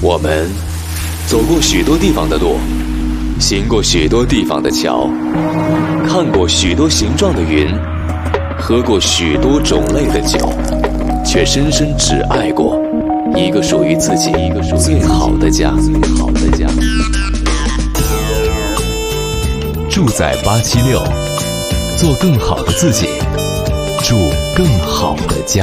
我们走过许多地方的路，行过许多地方的桥，看过许多形状的云，喝过许多种类的酒，却深深只爱过一个属于自己最好的家。住在876，做更好的自己，住更好的家。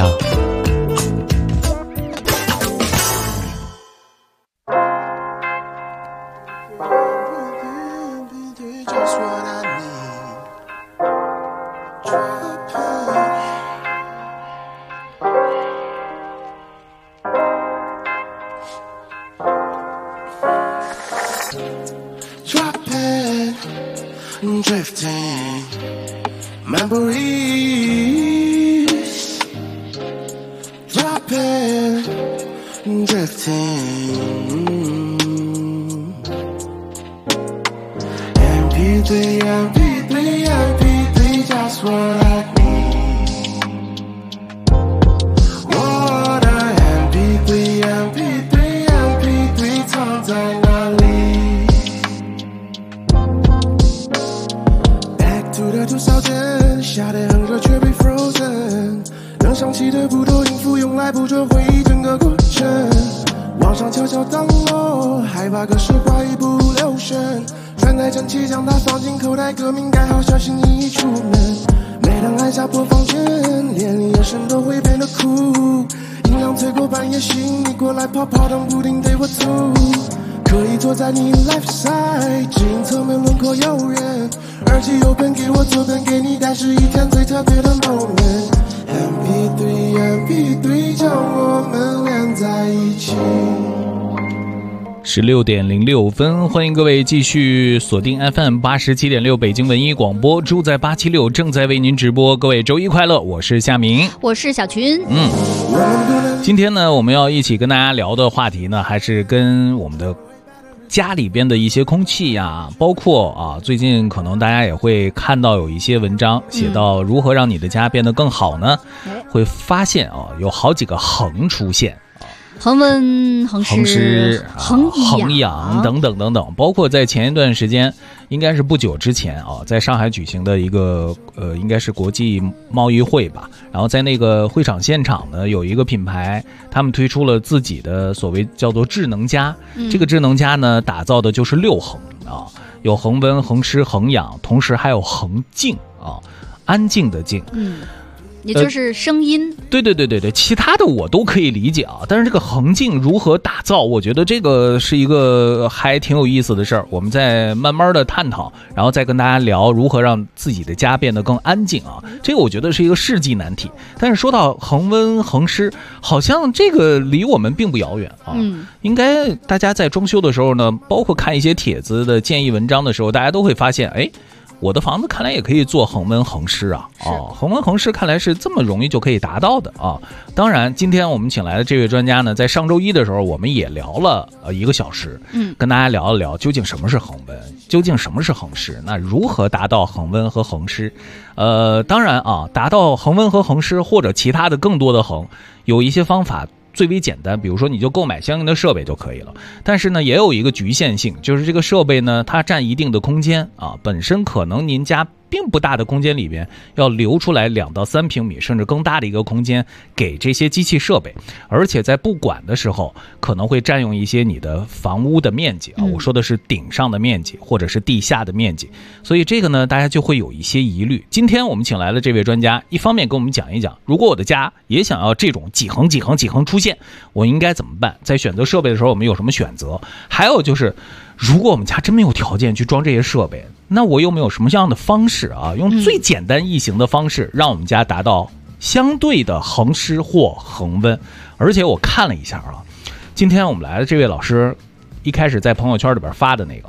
Drifting memories, dropping, drifting. MP3, MP3, MP3, just what I need. What a MP3, MP3, MP3, 藏在哪里？多少天，夏天很热却被 frozen， 能想起的不多，音符用来捕捉回忆整个过程。往上悄悄荡落，害怕可是话一不留神，穿戴整齐将它放进口袋，革命盖好小心翼翼出门。每当按下播放键，连你眼神都会变得酷，音量推过半夜醒，你过来泡泡当布丁对我吐。可以坐在你 left side， 指引侧面轮廓诱人，耳机有本给我左边给你，但是一天最特别的 moment。 MP3 MP3 将我们连在一起。 16点06分，欢迎各位继续锁定 FM 87.6北京文艺广播，住在876正在为您直播。各位周一快乐，我是夏明， 我是小群。 今天呢，我们要一起跟大家聊的话题呢，还是跟我们的家里边的一些空气呀，包括最近可能大家也会看到有一些文章写到如何让你的家变得更好呢，会发现有好几个横出现。 恒温、恒湿、 恒氧等等等等，包括在前一段时间，应该是不久之前在上海举行的一个应该是国际贸易会吧。然后在那个会场现场呢，有一个品牌，他们推出了自己的所谓叫做智能家。这个智能家呢，打造的就是6恒有恒温、恒湿、恒氧，同时还有恒静安静的静。 也就是声音。 对，其他的我都可以理解但是这个恒静如何打造，我觉得这个是一个还挺有意思的事儿，我们再慢慢的探讨，然后再跟大家聊如何让自己的家变得更安静这个我觉得是一个世纪难题。但是说到恒温恒湿，好像这个离我们并不遥远应该大家在装修的时候呢，包括看一些帖子的建议文章的时候，大家都会发现我的房子看来也可以做恒温恒湿恒温恒湿看来是这么容易就可以达到的当然今天我们请来的这位专家呢，在上周一的时候我们也聊了1个小时跟大家聊一聊究竟什么是恒温，究竟什么是恒湿，那如何达到恒温和恒湿当然达到恒温和恒湿或者其他的更多的恒，有一些方法最为简单，比如说你就购买相应的设备就可以了。但是呢，也有一个局限性，就是这个设备呢，它占一定的空间本身可能您家并不大的空间里边要留出来2到3平米甚至更大的一个空间给这些机器设备，而且在不管的时候可能会占用一些你的房屋的面积我说的是顶上的面积或者是地下的面积，所以这个呢大家就会有一些疑虑。今天我们请来了这位专家，一方面跟我们讲一讲，如果我的家也想要这种几横出现，我应该怎么办，在选择设备的时候我们有什么选择，还有就是如果我们家真没有条件去装这些设备，那我有没有什么样的方式用最简单易行的方式让我们家达到相对的恒湿或恒温。而且我看了一下今天我们来的这位老师一开始在朋友圈里边发的那个，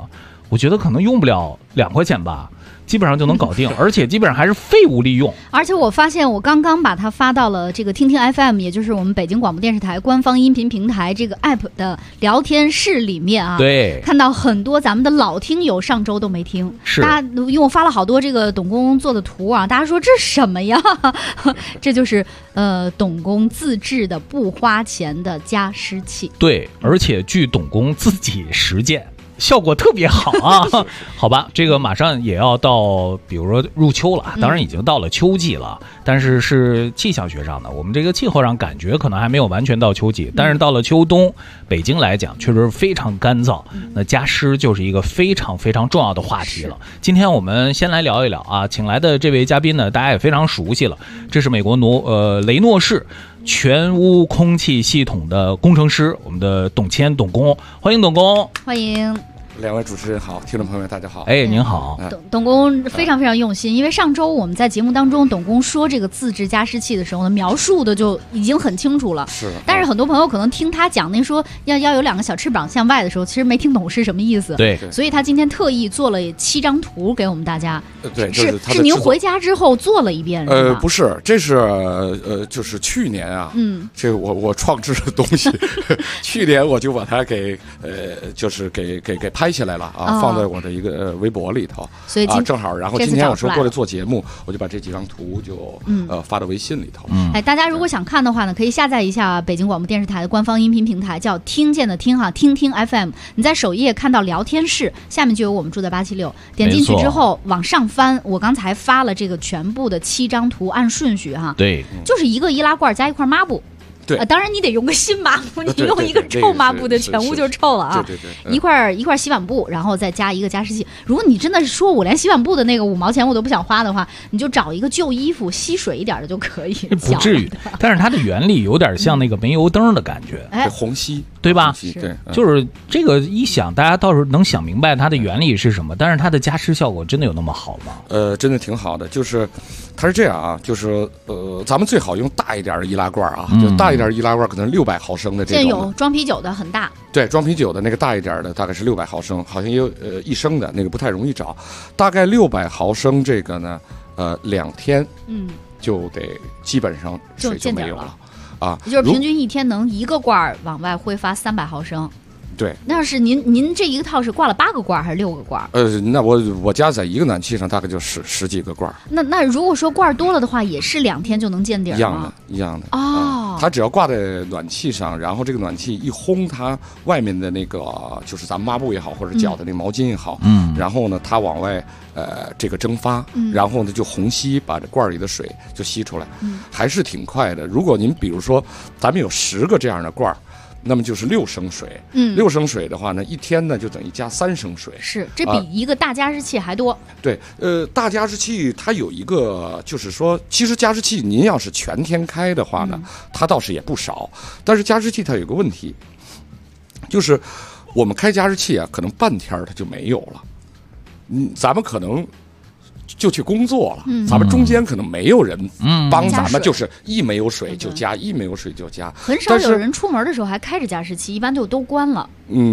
我觉得可能用不了2块钱吧。基本上就能搞定，而且基本上还是废物利用。 而且我发现，我刚刚把它发到了这个听听 FM， 也就是我们北京广播电视台官方音频平台这个 app 的聊天室里面啊， 对， 看到很多咱们的老听友上周都没听， 是大家因为我发了好多这个董工做的图啊，大家说这什么呀？这就是董工自制的不花钱的加湿器。 对，而且据董工自己实践。效果特别好啊，好吧，这个马上也要到，比如说入秋了，当然已经到了秋季了，但是是气象学上的，我们这个气候上感觉可能还没有完全到秋季，但是到了秋冬，北京来讲确实非常干燥，那加湿就是一个非常非常重要的话题了。今天我们先来聊一聊啊，请来的这位嘉宾呢，大家也非常熟悉了，这是美国雷诺士全屋空气系统的工程师，我们的董谦董工，欢迎董工， 欢迎。 两位主持人好，听众朋友们大家好。 哎，您好。 董工非常非常用心，因为上周我们在节目当中，董工说这个自制加湿器的时候呢，描述的就已经很清楚了。 是。 但是很多朋友可能听他讲那说要有2个小翅膀向外的时候，其实没听懂是什么意思。 对。 所以他今天特意做了7张图给我们大家。 对， 是您回家之后做了一遍是吗？ 不是，这是就是去年啊，这个我创制的东西，去年我就把它给就是给拍下来了啊，放在我的一个微博里头， 所以正好，然后今天我说过来做节目，我就把这几张图就发到微信里头。 哎，大家如果想看的话呢，可以下载一下北京广播电视台的官方音频平台，叫听见的听哈，听听 FM。你在首页看到聊天室，下面就有我们住在876，点进去之后往上翻，我刚才发了这个全部的7张图，按顺序哈， 对， 就是一个易拉罐加一块抹布。 对， 当然你得用个新抹布，你用一个臭抹布的全屋就臭了啊。 对， 一块洗碗布，然后再加一个加湿器。如果你真的是说我连洗碗布的那个5毛钱我都不想花的话，你就找一个旧衣服吸水一点的就可以。 不至于，但是它的原理有点像那个煤油灯的感觉， 虹吸， 对吧？ 对， 就是这个一想，大家倒是能想明白它的原理是什么，但是它的加湿效果真的有那么好吗？ 真的挺好的，就是它是这样啊，就是咱们最好用大一点的易拉罐啊，就大一点易拉罐可能600毫升的这种。 现在有装啤酒的很大。 对，装啤酒的那个大一点的大概是600毫升，好像也有1升的那个不太容易找。大概600毫升这个呢，2天就得基本上水就没有了啊。 也就是平均1天能1个罐往外挥发300毫升。 对， 那是您这一个套是挂了8个罐还是6个罐？ 那我家在一个暖气上大概就十几个罐。 那如果说罐多了的话，也是2天就能见底吗？ 一样的哦。 它只要挂在暖气上，然后这个暖气一烘，它外面的那个就是咱们抹布也好，或者绞的那个毛巾也好，然后呢它往外这个蒸发，然后呢就虹吸把这罐里的水就吸出来，还是挺快的。如果您比如说咱们有10个这样的罐，那么就是6升水，6升水的话呢，1天呢就等于加3升水， 是这比一个大加湿器还多。 对，大加湿器它有一个，就是说，其实加湿器您要是全天开的话呢，它倒是也不少，但是加湿器它有个问题，就是我们开加湿器啊，可能半天它就没有了，咱们可能就去工作了，咱们中间可能没有人帮咱们，就是一没有水就加，一没有水就加。 很少有人出门的时候还开着加湿器，一般就都关了。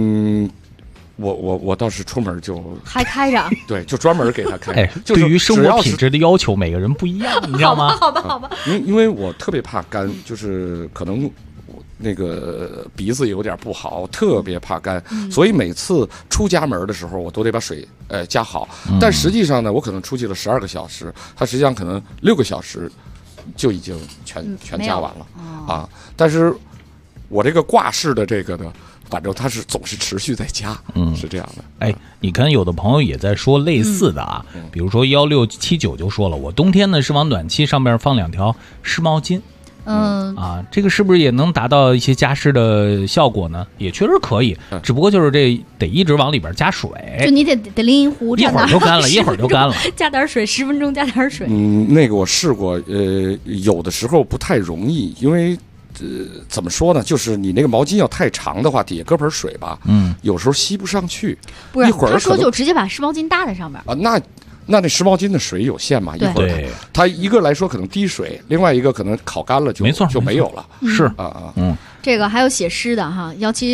我倒是出门就还开着， 对，就专门给他开。 对于生活品质的要求，每个人不一样，你知道吗？ 好吧。 因为我特别怕干，就是可能那个鼻子有点不好，特别怕干，所以每次出家门的时候，我都得把水加好。但实际上呢，我可能出去了12个小时，它实际上可能6个小时就已经全加完了啊。但是我这个挂式的这个呢，反正它是总是持续在加，是这样的。 哎，你看有的朋友也在说类似的啊，比如说1679就说了，我冬天呢是往暖气上面放2条湿毛巾。这个是不是也能达到一些加湿的效果呢？也确实可以，只不过就是这得一直往里边加水， 就你得淋一壶， 一会儿就干了，一会儿就干了， 加点水，10分钟加点水。 那个我试过，有的时候不太容易，因为怎么说呢？就是你那个毛巾要太长的话，底下搁盆水吧，有时候吸不上去。 不是， 一会儿他说就直接把湿毛巾搭在上面啊， 那湿毛巾的水有限嘛，一会儿它一个来说可能滴水，另外一个可能烤干了就没有了。 是这个还有写诗的哈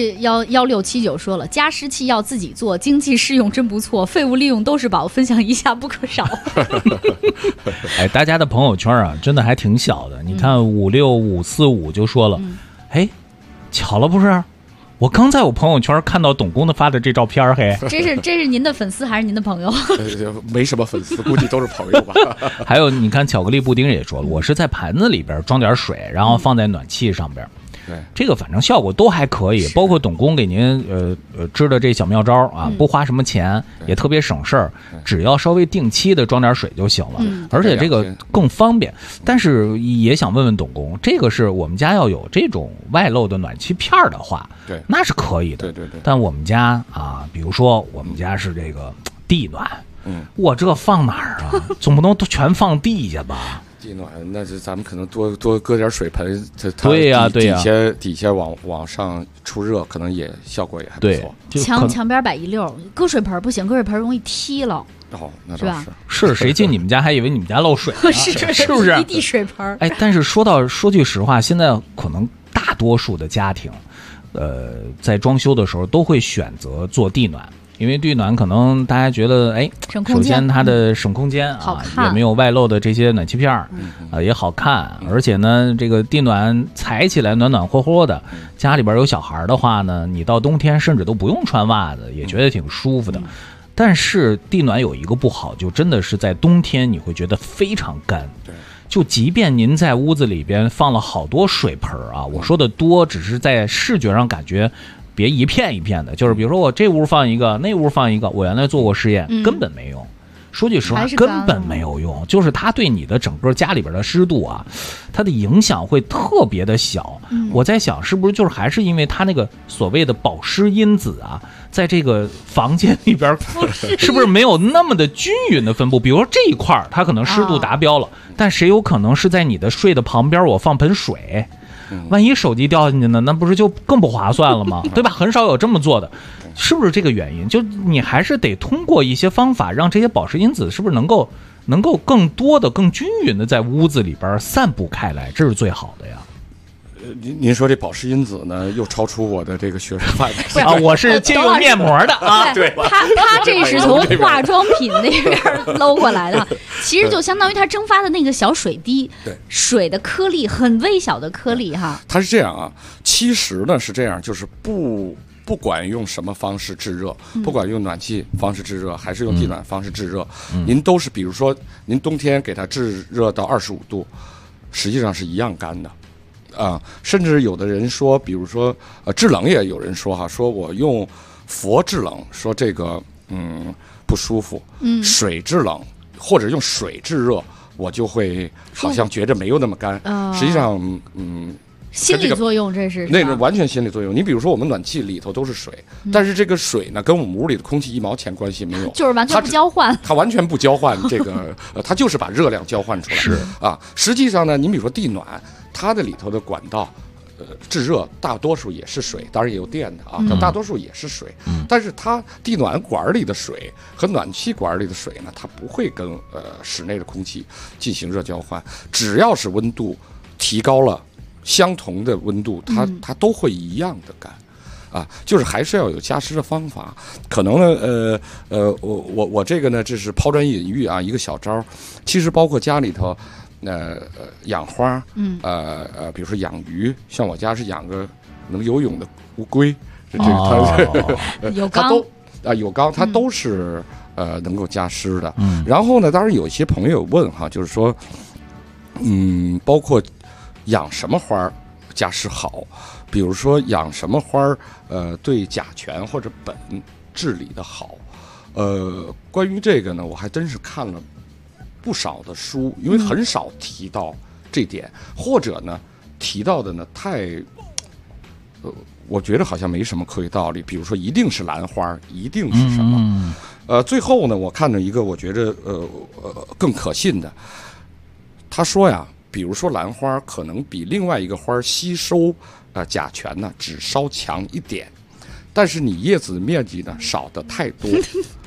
，17679说了，加湿器要自己做，经济适用真不错，废物利用都是宝，分享一下不可少。 哎，大家的朋友圈啊，真的还挺小的。你看56545就说了，哎，巧了不是？我刚在我朋友圈看到董工的发的这照片，嘿， 这是您的粉丝还是您的朋友？ 没什么粉丝，估计都是朋友吧。 还有，你看巧克力布丁也说了，我是在盘子里边装点水，然后放在暖气上边。 对， 这个反正效果都还可以，包括董工给您支的这小妙招啊，不花什么钱，也特别省事儿，只要稍微定期的装点水就行了，而且这个更方便。但是也想问问董工，这个是我们家要有这种外漏的暖气片的话， 对， 那是可以的。 对。 但我们家啊，比如说我们家是这个地暖，我这放哪儿啊？总不能都全放地下吧？ 地暖，那是咱们可能多搁点水盆， 对呀， 底下往上出热，可能也效果也还不错。 墙边摆一溜，搁水盆不行，搁水盆容易踢了。 哦，那是吧？ 是谁进你们家还以为你们家漏水呢？是不是？ 一地水盆。 哎，但是说句实话，现在可能大多数的家庭，在装修的时候都会选择做地暖。因为地暖可能大家觉得，哎，首先它的省空间啊，也没有外漏的这些暖气片也好看，而且呢，这个地暖踩起来暖暖和和的，家里边有小孩的话呢，你到冬天甚至都不用穿袜子，也觉得挺舒服的。但是地暖有一个不好，就真的是在冬天你会觉得非常干。 对。 就即便您在屋子里边放了好多水盆啊，我说的多只是在视觉上感觉。别一片一片的，就是比如说我这屋放一个，那屋放一个，我原来做过实验，根本没用。说句实话，根本没有用，就是它对你的整个家里边的湿度啊，它的影响会特别的小。我在想，是不是就是还是因为它那个所谓的保湿因子啊，在这个房间里边，是不是没有那么的均匀的分布？比如说这一块它可能湿度达标了，但谁有可能是在你的睡的旁边，我放盆水？万一手机掉进去呢，那不是就更不划算了吗？对吧？很少有这么做的，是不是这个原因？就你还是得通过一些方法，让这些保湿因子是不是能够更多的、更均匀的在屋子里边散布开来，这是最好的呀。 您说这保湿因子呢，又超出我的这个学术范围啊！我是借用面膜的啊， 对，他这是从化妆品那边搂过来的，其实就相当于它蒸发的那个小水滴， 对， 水的颗粒很微小的颗粒哈。 它是这样啊，其实呢是这样，就是不管用什么方式制热，不管用暖气方式制热，还是用地暖方式制热，您都是比如说您冬天给它制热到25度，实际上是一样干的。甚至有的人说，比如说制冷也有人说说我用佛制冷，说这个不舒服，水制冷或者用水制热，我就会好像觉着没有那么干。实际上心理作用，这是那个完全心理作用。你比如说我们暖气里头都是水，但是这个水呢跟我们屋里的空气1毛钱关系没有， 就是完全不交换， 它完全不交换这个它就是把热量交换出来。 是啊，实际上呢，你比如说地暖，它的里头的管道制热大多数也是水，当然也有电的啊，大多数也是水。但是它地暖管里的水和暖气管里的水呢，它不会跟室内的空气进行热交换，只要是温度提高了。相同的温度，它都会一样的干，就是还是要有加湿的方法。可能呢，我这个呢，这是抛砖引玉啊，一个小招。其实包括家里头，养花，比如说养鱼，像我家是养个能游泳的乌龟，这个它有缸有缸，它都是能够加湿的。然后呢，当然有一些朋友问哈，就是说，包括。养什么花加湿好？比如说养什么花对甲醛或者苯治理的好？关于这个呢，我还真是看了不少的书，因为很少提到这点，或者呢提到的呢太，我觉得好像没什么科学道理。比如说一定是兰花，一定是什么？最后呢，我看到一个我觉得更可信的，他说呀。比如说兰花可能比另外一个花吸收甲醛呢只稍强一点，但是你叶子面积呢少的太多，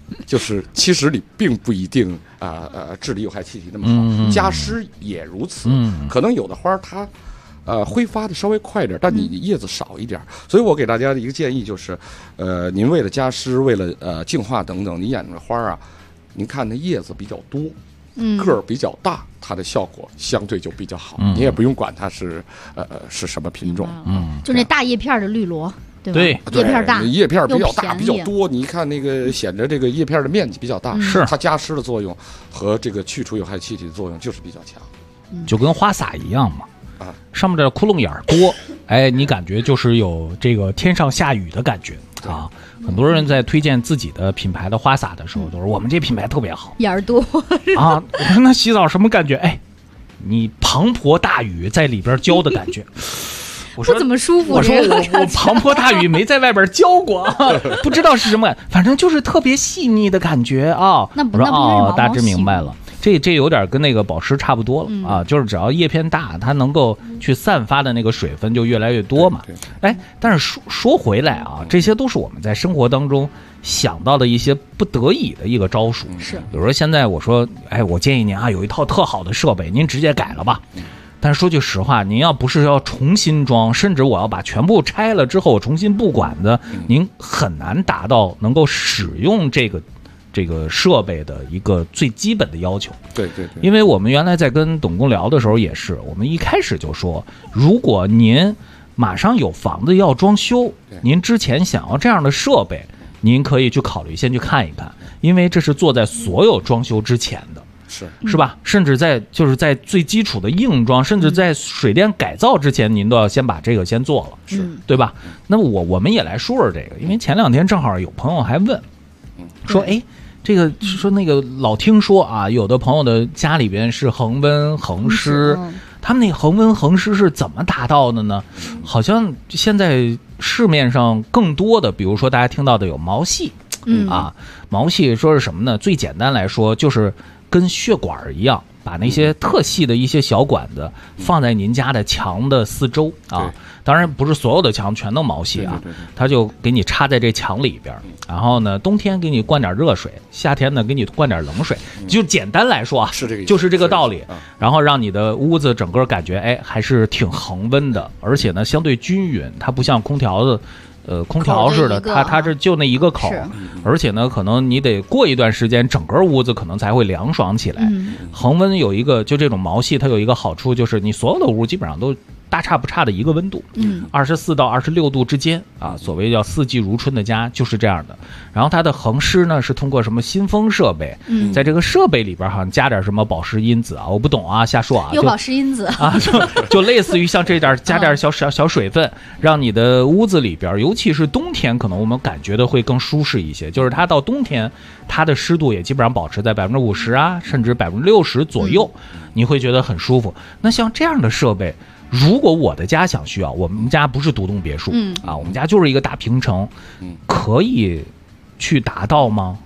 就是其实你并不一定治理有害气体那么好，加湿也如此。可能有的花它挥发的稍微快一点，但你叶子少一点。所以我给大家的一个建议就是，您为了加湿，为了净化等等，你养的花啊，您看那叶子比较多，个儿比较大，它的效果相对就比较好。你也不用管它是什么品种， 就那大叶片的绿萝。 对， 叶片大， 叶片比较大，比较多。你一看那个显着这个叶片的面积比较大， 是它加湿的作用和这个去除有害气体的作用就是比较强， 就跟花洒一样嘛。上面的窟窿眼多，哎，你感觉就是有这个天上下雨的感觉啊。很多人在推荐自己的品牌的花洒的时候，都是我们这品牌特别好， 眼儿多啊。我说那洗澡什么感觉？哎，你滂沱大雨在里边浇的感觉。我说不怎么舒服。 我说我滂沱大雨没在外边浇过，不知道是什么，反正就是特别细腻的感觉啊。 那我说哦，大致明白了。这有点跟那个保湿差不多了啊，就是只要叶片大，它能够去散发的那个水分就越来越多嘛。哎，但是说回来啊，这些都是我们在生活当中想到的一些不得已的一个招数。 是， 比如说现在我说，哎，我建议您啊，有一套特好的设备，您直接改了吧。但是说句实话，您要不是要重新装，甚至我要把全部拆了之后我重新布管的，您很难达到能够使用这个设备的一个最基本的要求。 对， 因为我们原来在跟董工聊的时候也是，我们一开始就说，如果您马上有房子要装修，您之前想要这样的设备，您可以去考虑先去看一看，因为这是做在所有装修之前的。是吧？甚至就是在最基础的硬装，甚至在水电改造之前，您都要先把这个先做了，对吧？那么我们也来说说这个，因为前两天正好有朋友还问，说哎，这个说那个老听说啊，有的朋友的家里边是恒温恒湿，他们那个恒温恒湿是怎么达到的呢？好像现在市面上更多的，比如说大家听到的有毛细，毛细说是什么呢？最简单来说就是跟血管一样，把那些特细的一些小管子放在您家的墙的四周啊。当然不是所有的墙全都毛细啊，它就给你插在这墙里边，然后呢，冬天给你灌点热水，夏天呢给你灌点冷水，就简单来说啊，就是这个道理。然后让你的屋子整个感觉哎还是挺恒温的，而且呢相对均匀，它不像空调的。空调似的，它这就那一个口，而且呢，可能你得过一段时间，整个屋子可能才会凉爽起来。恒温有一个，就这种毛细，它有一个好处，就是你所有的屋基本上都大差不差的一个温度，24到26度之间啊，所谓叫四季如春的家就是这样的。然后它的恒湿呢是通过什么新风设备，在这个设备里边好像加点什么保湿因子啊，我不懂啊，瞎说啊。 有保湿因子啊，就类似于像这点加点小水分，让你的屋子里边，尤其是冬天，可能我们感觉的会更舒适一些。就是它到冬天，它的湿度也基本上保持在50%啊，甚至60%左右，你会觉得很舒服。那像这样的设备，如果我的家想需要，我们家不是独栋别墅，我们家就是一个大平层，可以去达到吗？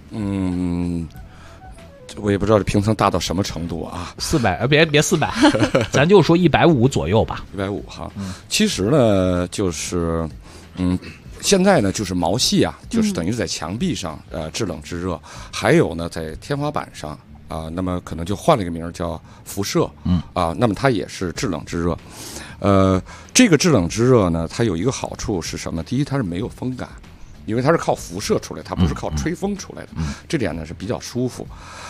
我也不知道这平层大到什么程度啊。 400，别400，咱就说150左右吧。 150哈。其实呢，就是现在呢，就是毛细啊，就是等于是在墙壁上制冷制热，还有呢在天花板上。那么可能就换了一个名儿叫辐射，那么它也是制冷制热，这个制冷制热呢，它有一个好处是什么？第一，它是没有风感，因为它是靠辐射出来，它不是靠吹风出来的，这点呢是比较舒服。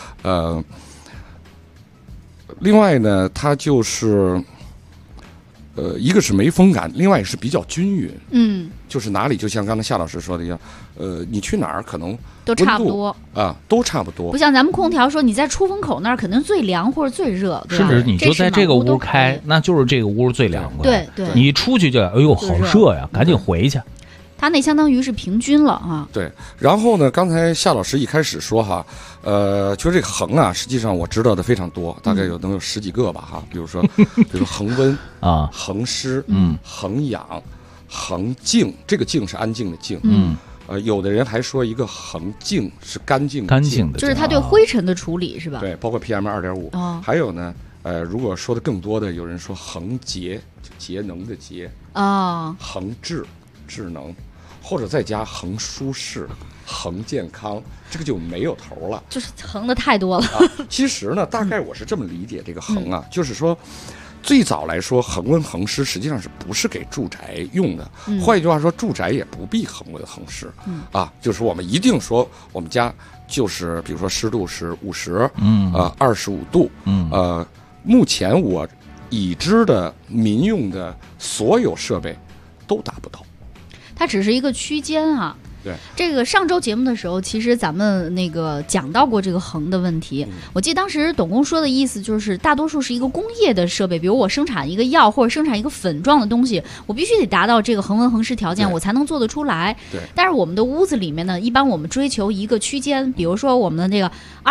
另外呢，它就是一个是没风感，另外也是比较均匀，就是哪里就像刚才夏老师说的一样，你去哪儿可能都差不多都差不多， 不像咱们空调说你在出风口那儿肯定最凉或者最热，对吧？ 甚至你就在这个屋开，那就是这个屋最凉快。 对， 你一出去就哎呦好热呀，赶紧回去。 它那相当于是平均了啊。 对，然后呢，刚才夏老师一开始说哈，就这个恒啊，实际上我知道的非常多，大概能有10几个吧哈。比如说恒温啊，恒湿，恒氧，恒静，这个静是安静的静，有的人还说一个恒净是干净的就是它对灰尘的处理是吧？ 对，包括 PM2.5。还有呢，如果说的更多的，有人说恒节，节能的节恒智，智能， 或者再加恒舒适、恒健康，这个就没有头了。 就是横的太多了。 其实呢，大概我是这么理解这个恒啊，就是说。最早来说，恒温恒湿实际上是不是给住宅用的？换一句话说，住宅也不必恒温恒湿。就是我们一定说我们家就是比如说湿度是50，25度，目前我已知的民用的所有设备都达不到， 它只是一个区间啊。 对， 这个上周节目的时候，其实咱们那个讲到过这个恒的问题。我记得当时董工说的意思就是，大多数是一个工业的设备，比如我生产一个药或者生产一个粉状的东西，我必须得达到这个恒温恒湿条件，我才能做得出来。 对。 但是我们的屋子里面呢，一般我们追求一个区间，比如说我们的这个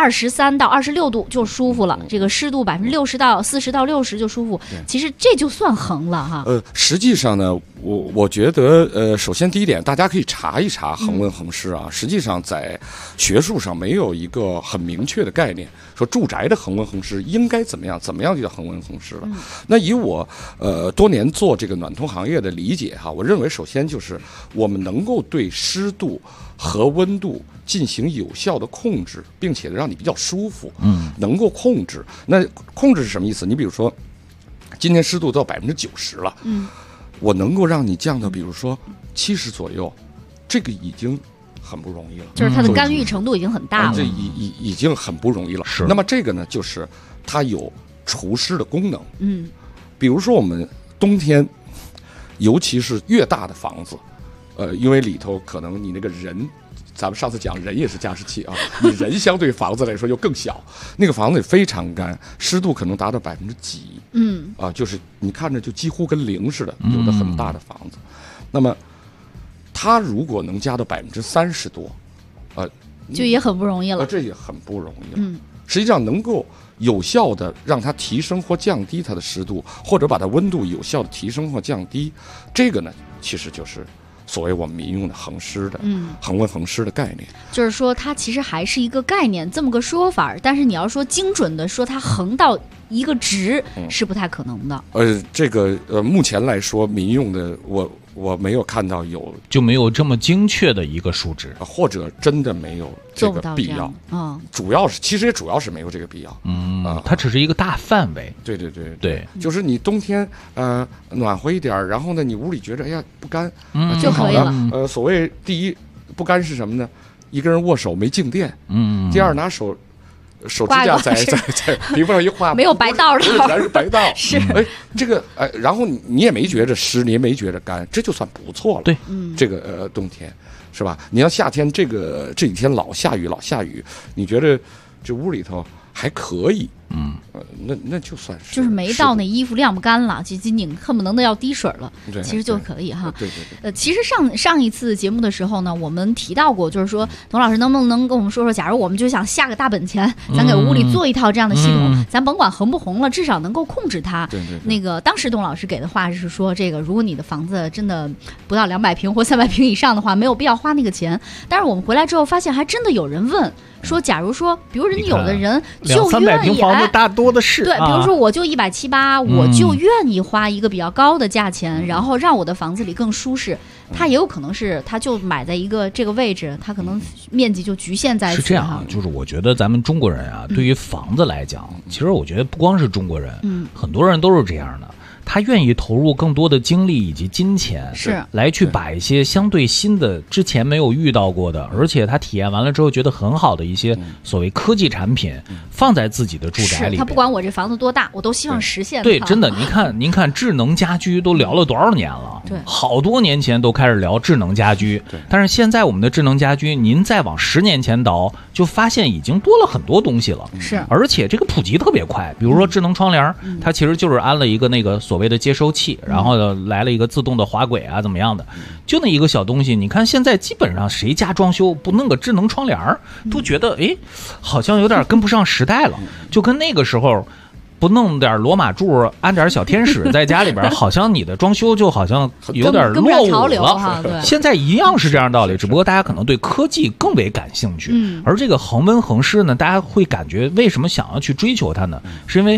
23到26度就舒服了，这个湿度40%到60%就舒服。其实这就算恒了哈。 实际上呢，我觉得首先第一点，大家可以查一查恒温恒湿啊。实际上在学术上没有一个很明确的概念，说住宅的恒温恒湿应该怎么样就叫恒温恒湿了。那以我多年做这个暖通行业的理解哈，我认为首先就是我们能够对湿度和温度进行有效的控制，并且让你比较舒服，能够控制。那控制是什么意思？你比如说今天湿度到90%了，我能够让你降到比如说70左右，这个已经很不容易了， 就是它的干预程度已经很大了， 这已经很不容易了。是。那么这个呢，就是它有除湿的功能。比如说我们冬天，尤其是越大的房子，因为里头可能你那个人，咱们上次讲人也是加湿器啊，你人相对房子来说又更小，那个房子也非常干，湿度可能达到几%，就是你看着就几乎跟0似的，有的很大的房子，那么它如果能加到30%多， 就也很不容易了， 这也很不容易了。实际上能够有效的让它提升或降低它的湿度，或者把它温度有效的提升或降低，这个呢，其实就是所谓我们民用的恒湿的，恒温恒湿的概念。 就是说它其实还是一个概念，这么个说法，但是你要说精准的说它恒到一个值，是不太可能的。 这个目前来说，民用的我没有看到就没有这么精确的一个数值， 或者真的没有这个必要。其实也主要是没有这个必要。 它只是一个大范围。 对，就是你冬天暖和一点，然后呢，你屋里觉得哎呀不干， 就可以了。 所谓第一不干是什么呢？一个人握手没静电。第二拿手指甲在皮肤上一画， 没有白道全是白道。 是。 这个然后你也没觉着湿，你也没觉着干，这就算不错了。 对。 这个冬天是吧？你要夏天这几天老下雨，你觉得这屋里头还可以。那就算是就是没到那衣服晾不干了，你恨不能要滴水了，其实就可以哈。 对。 其实上一次节目的时候呢，我们提到过，就是说董老师能不能跟我们说，假如我们就想下个大本钱，咱给屋里做一套这样的系统，咱甭管红不红了，至少能够控制它。 对。 那个当时董老师给的话是说，这个如果你的房子真的不到200平或300平以上的话，没有必要花那个钱。但是我们回来之后发现，还真的有人问。说，假如说，比如有的人就愿意200-300平房子大多的是， 对，比如说我就170-180，我就愿意花一个比较高的价钱，然后让我的房子里更舒适。它也有可能是，它就买在一个这个位置，它可能面积就局限在此。 是这样啊，就是我觉得咱们中国人啊，对于房子来讲，其实我觉得不光是中国人，很多人都是这样的。他愿意投入更多的精力以及金钱， 是来去把一些相对新的、之前没有遇到过的，而且他体验完了之后觉得很好的一些所谓科技产品，放在自己的住宅里。 他不管我这房子多大，我都希望实现它。 对，真的，您看智能家居都聊了多少年了？ 对， 好多年前都开始聊智能家居，但是现在我们的智能家居，您再往10年前倒，就发现已经多了很多东西了。 是， 而且这个普及特别快。比如说智能窗帘，它其实就是安了一个那个所谓的接收器，然后来了一个自动的滑轨啊，怎么样的，就那一个小东西。你看现在基本上谁家装修不弄个智能窗帘都觉得好像有点跟不上时代了，就跟那个时候不弄点罗马柱，安点小天使在家里边，好像你的装修就好像有点落伍了。现在一样是这样道理，只不过大家可能对科技更为感兴趣。而这个恒温恒湿呢，大家会感觉为什么想要去追求它呢？是因为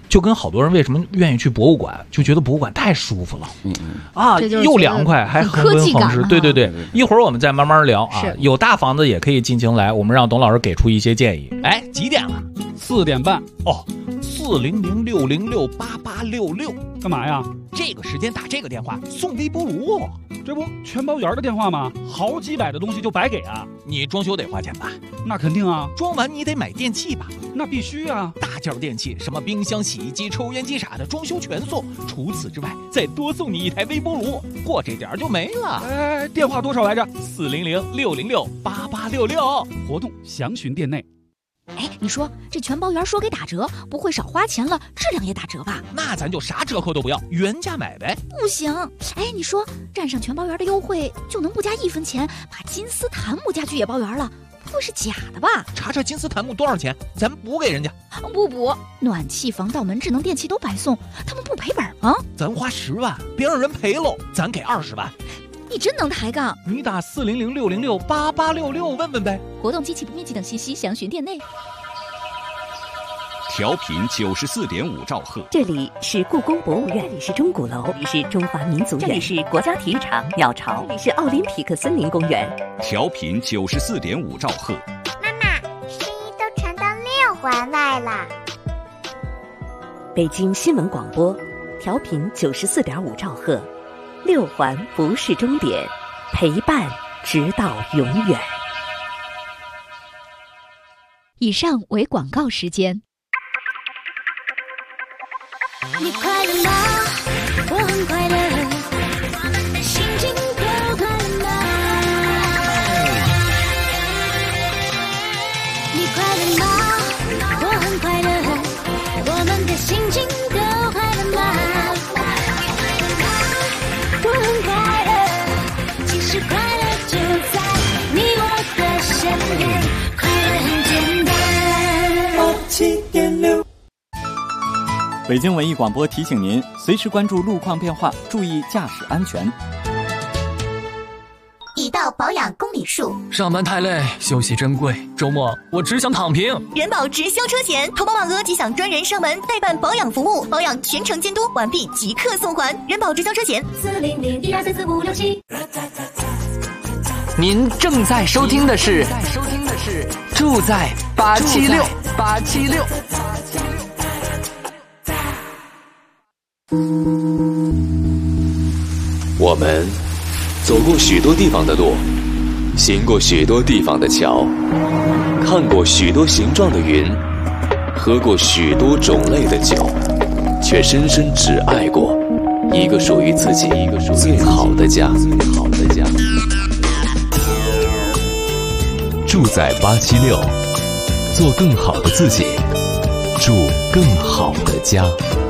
就跟好多人为什么愿意去博物馆，就觉得博物馆太舒服了，又凉快还恒温恒湿。对对对，一会儿我们再慢慢聊啊。有大房子也可以尽情来，我们让董老师给出一些建议。哎，几点了 ？4点半。 哦，400-606-8866， 干嘛呀？ 这个时间打这个电话送微波炉， 这不全包圆的电话吗？好几百的东西就白给啊！ 你装修得花钱吧？ 那肯定啊， 装完你得买电器吧？ 那必须啊， 大件电器，什么冰箱、洗衣机、抽烟机啥的，装修全送。除此之外，再多送你一台微波炉，过这点就没了。 哎，电话多少来着 ？400-606-8866， 活动详询店内。 哎，你说这全包圆说给打折，不会少花钱了，质量也打折吧？ 那咱就啥折扣都不要，原价买呗。 不行，哎，你说占上全包圆的优惠，就能不加1分钱把金丝檀木家具也包圆了？不会是假的吧？ 查查金丝檀木多少钱，咱补给人家。 不补，暖气、防盗门、智能电器都白送，他们不赔本吗？ 咱花10万，别让人赔喽，咱给20万。 你真能抬杠！ 你打400-606-8866问问呗。 活动机器不面积等信息详询店内。 调频94.5兆赫， 这里是故宫博物院，这里是钟鼓楼，这里是中华民族园，这里是国家体育场鸟巢，这里是奥林匹克森林公园。 调频94.5兆赫。 妈妈，声音都传到6环外了。 北京新闻广播，调频94.5兆赫，6环不是终点，陪伴直到永远。 以上为广告时间。 你快乐吗？我很快乐，心情都快乐吗？你快乐吗？我很快乐，我们的心情都快乐吗？我很快乐，其实快乐就在你我的身边，快乐很简单。87.6 北京文艺广播提醒您，随时关注路况变化，注意驾驶安全。 已到保养公里数。 上班太累，休息珍贵，周末我只想躺平。 人保直销车险，投保满额即享专人上门代办保养服务，保养全程监督，完毕即刻送还。人保直销车险400-12344567。 您正在收听的是住在876。 我们走过许多地方的路，行过许多地方的桥，看过许多形状的云，喝过许多种类的酒，却深深只爱过一个属于自己最好的家。住在876，做更好的自己，住更好的家。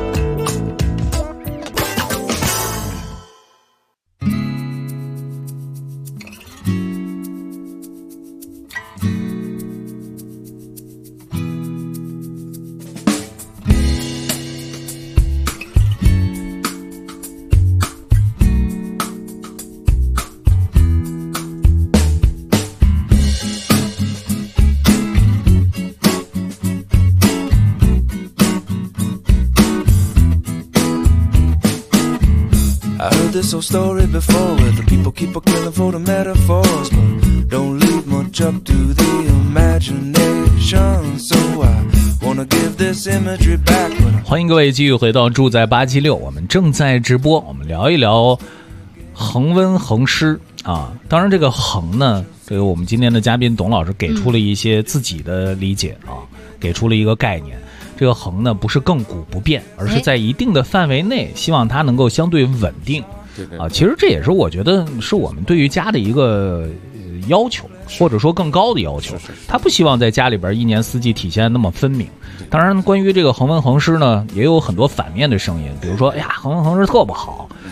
This old story before where the people keep a killing for the metaphors, but don't leave much up to the imagination. So I wanna give this imagery back. 欢迎各位继续回到住在876，我们正在直播，我们聊一聊恒温恒湿啊。当然这个恒呢，这个我们今天的嘉宾董老师给出了一些自己的理解啊，给出了一个概念。这个恒呢不是亘古不变，而是在一定的范围内，希望它能够相对稳定。啊，其实这也是我觉得是我们对于家的一个要求，或者说更高的要求。他不希望在家里边一年四季体现那么分明。当然，关于这个恒温恒湿呢，也有很多反面的声音，比如说，哎呀，恒温恒湿特不好。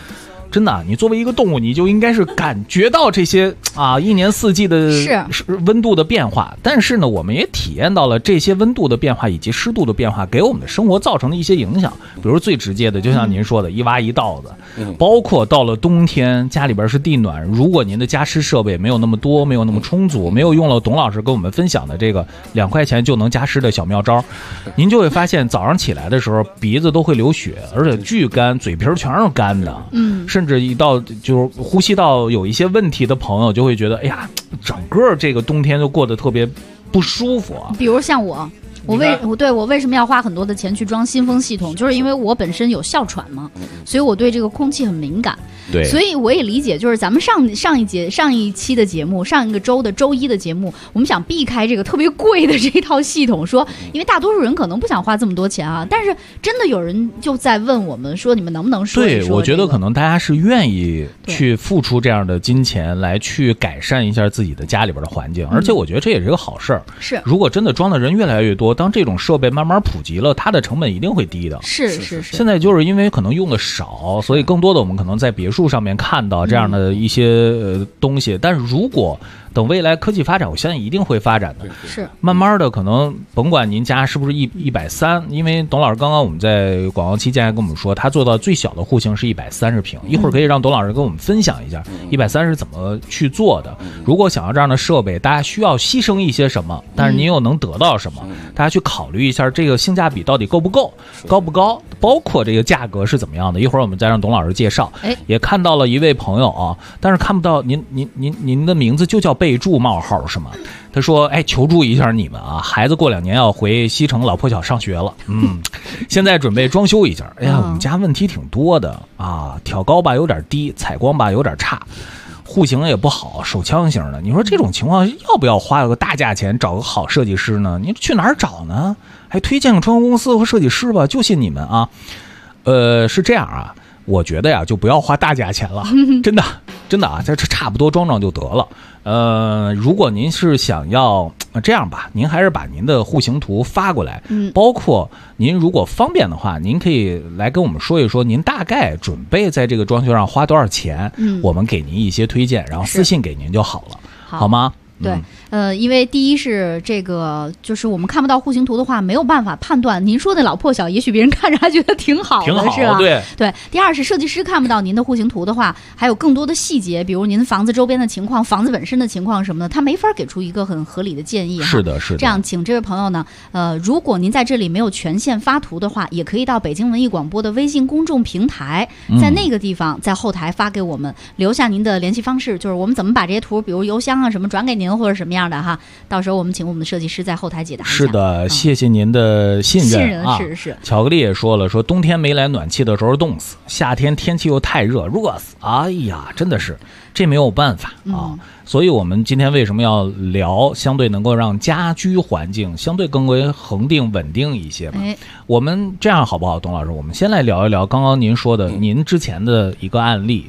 真的，你作为一个动物，你就应该是感觉到这些一年四季的温度的变化。但是呢，我们也体验到了这些温度的变化以及湿度的变化给我们的生活造成的一些影响。比如最直接的，就像您说的，一挖一稻子，包括到了冬天，家里边是地暖，如果您的加湿设备没有那么多，没有那么充足，没有用了董老师跟我们分享的这个2块钱就能加湿的小妙招，您就会发现早上起来的时候鼻子都会流血，而且巨干，嘴皮全是干的，甚至一到就是呼吸道有一些问题的朋友就会觉得，哎呀，整个这个冬天就过得特别不舒服啊。 比如像我为什么要花很多的钱去装新风系统，就是因为我本身有哮喘嘛，所以我对这个空气很敏感。 对， 所以我也理解，就是咱们上一期的节目，上一个周的周一的节目，我们想避开这个特别贵的这一套系统，说因为大多数人可能不想花这么多钱啊，但是真的有人就在问我们说，你们能不能说一说、 对，我觉得可能大家是愿意去付出这样的金钱来去改善一下自己的家里边的环境，而且我觉得这也是个好事儿。 是， 如果真的装的人越来越多，当这种设备慢慢普及了，它的成本一定会低的。 是。 现在就是因为可能用的少，所以更多的我们可能在别墅上面看到这样的一些东西，但是如果等未来科技发展，我相信一定会发展的。 是， 慢慢的可能甭管您家是不是130，因为董老师刚刚我们在广告期间还跟我们说，他做到最小的户型是130平，一会儿可以让董老师跟我们分享一下130是怎么去做的。如果想要这样的设备，大家需要牺牲一些什么，但是您又能得到什么，大家去考虑一下这个性价比到底够不够，高不高，包括这个价格是怎么样的。一会儿我们再让董老师介绍。也看到了一位朋友啊，但是看不到您的名字就叫备注冒号是吗？他说，求助一下你们啊，孩子过2年要回西城老破小上学了，现在准备装修一下。我们家问题挺多的啊，挑高吧有点低，采光吧有点差，户型也不好，手枪型的。你说这种情况要不要花个大价钱找个好设计师呢？你去哪儿找呢？还推荐个装修公司和设计师吧，就信你们啊。是这样啊，我觉得呀，就不要花大价钱了，真的啊，这差不多装就得了。如果您是想要这样吧，您还是把您的户型图发过来，包括您如果方便的话，您可以来跟我们说一说您大概准备在这个装修上花多少钱，我们给您一些推荐，然后私信给您就好了，好吗？ 对，因为第一是这个，就是我们看不到户型图的话，没有办法判断您说的老破小，也许别人看着还觉得挺好的，是吧？对。第二是设计师看不到您的户型图的话，还有更多的细节，比如您房子周边的情况、房子本身的情况什么的，他没法给出一个很合理的建议。 是的。 这样，请这位朋友呢，如果您在这里没有权限发图的话，也可以到北京文艺广播的微信公众平台，在那个地方在后台发给我们，留下您的联系方式，就是我们怎么把这些图，比如邮箱啊什么转给您。或者什么样的哈，到时候我们请我们的设计师在后台解答一下。 是的，谢谢您的信任啊！ 是。 巧克力也说了，说冬天没来暖气的时候冻死，夏天天气又太热死，哎呀，真的是这没有办法啊！所以我们今天为什么要聊相对能够让家居环境相对更为恒定稳定一些嘛？我们这样好不好，董老师？我们先来聊一聊刚刚您说的，您之前的一个案例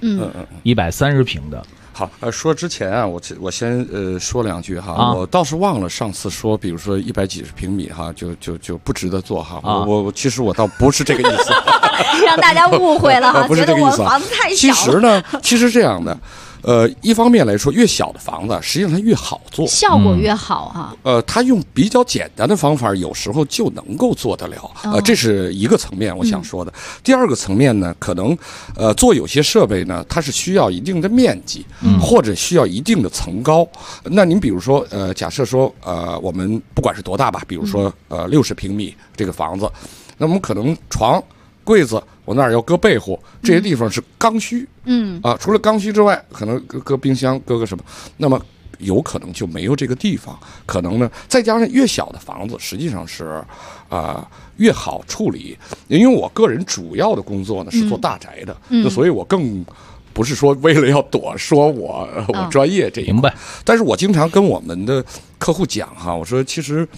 ，130平的。 好，说之前啊，我先说2句哈，我倒是忘了上次说，比如说100几十平米哈，就不值得做哈。我其实我倒不是这个意思， 让大家误会了哈， 不是这个意思。 觉得我房子太小。 其实呢，是这样的。一方面来说，越小的房子实际上它越好做， 效果越好啊。 它用比较简单的方法，有时候就能够做得了。这是一个层面我想说的。第二个层面呢，可能做有些设备呢，它是需要一定的面积，或者需要一定的层高。那您比如说假设说我们不管是多大吧，比如说60平米这个房子，那我们可能床、柜子，我那儿要搁被褥，这些地方是刚需。除了刚需之外，可能搁冰箱，搁个什么，那么有可能就没有这个地方。可能呢，再加上越小的房子，实际上是越好处理。因为我个人主要的工作呢是做大宅的，那所以我更不是说为了要躲说我专业这一块。 明白。 但是我经常跟我们的客户讲哈，我说其实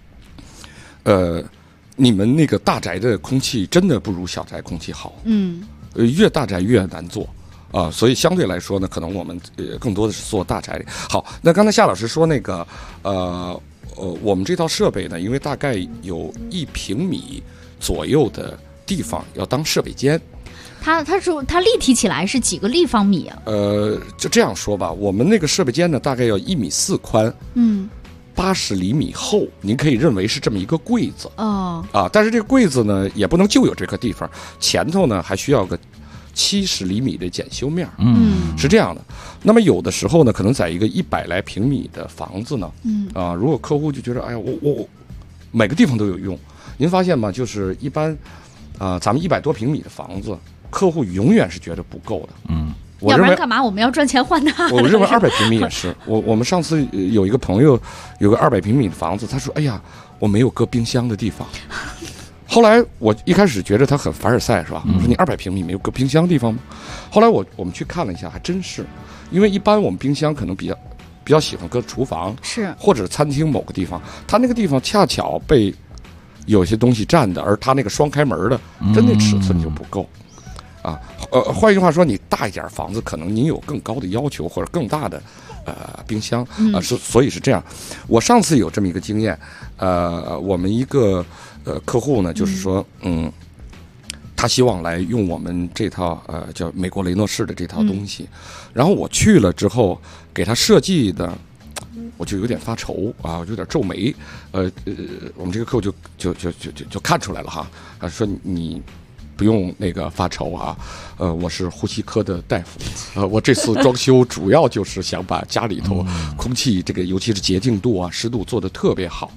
你们那个大宅的空气真的不如小宅空气好。越大宅越难做所以相对来说呢，可能我们更多的是做大宅里。好，那刚才夏老师说那个我们这套设备呢，因为大概有1平米左右的地方要当设备间。 它立体起来是几个立方米啊？ 就这样说吧，我们那个设备间呢，大概要1.4米宽，80厘米厚，您可以认为是这么一个柜子但是这个柜子呢，也不能就有这个地方，前头呢还需要个70厘米的检修面，是这样的。那么有的时候呢，可能在一个100来平米的房子呢，如果客户就觉得，哎呀，我每个地方都有用，您发现吗？就是一般，咱们100多平米的房子，客户永远是觉得不够的， 要不然干嘛我们要赚钱换它？ 我认为200平米也是。我们上次有一个朋友有个200平米的房子，他说：“哎呀，我没有搁冰箱的地方。”后来我一开始觉得他很凡尔赛，是吧？我说你200平米没有搁冰箱的地方吗？后来我们去看了一下，还真是，因为一般我们冰箱可能比较喜欢搁厨房， 是或者餐厅某个地方，他那个地方恰巧被有些东西占的，而他那个双开门的，真的尺寸就不够。换一句话说，你大一点房子，可能您有更高的要求或者更大的冰箱所以是这样。我上次有这么一个经验，我们一个客户呢，就是说，他希望来用我们这套叫美国雷诺式的这套东西，然后我去了之后给他设计的，我就有点发愁我就有点皱眉。我们这个客户就看出来了哈，说你不用那个发愁我是呼吸科的大夫，我这次装修主要就是想把家里头空气这个尤其是洁净度湿度做得特别好，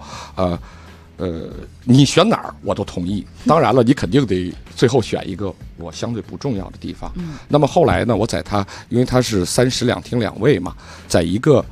你选哪儿我都同意，当然了，你肯定得最后选一个我相对不重要的地方。那么后来呢，我在他因为他是3室2厅2卫嘛，在一个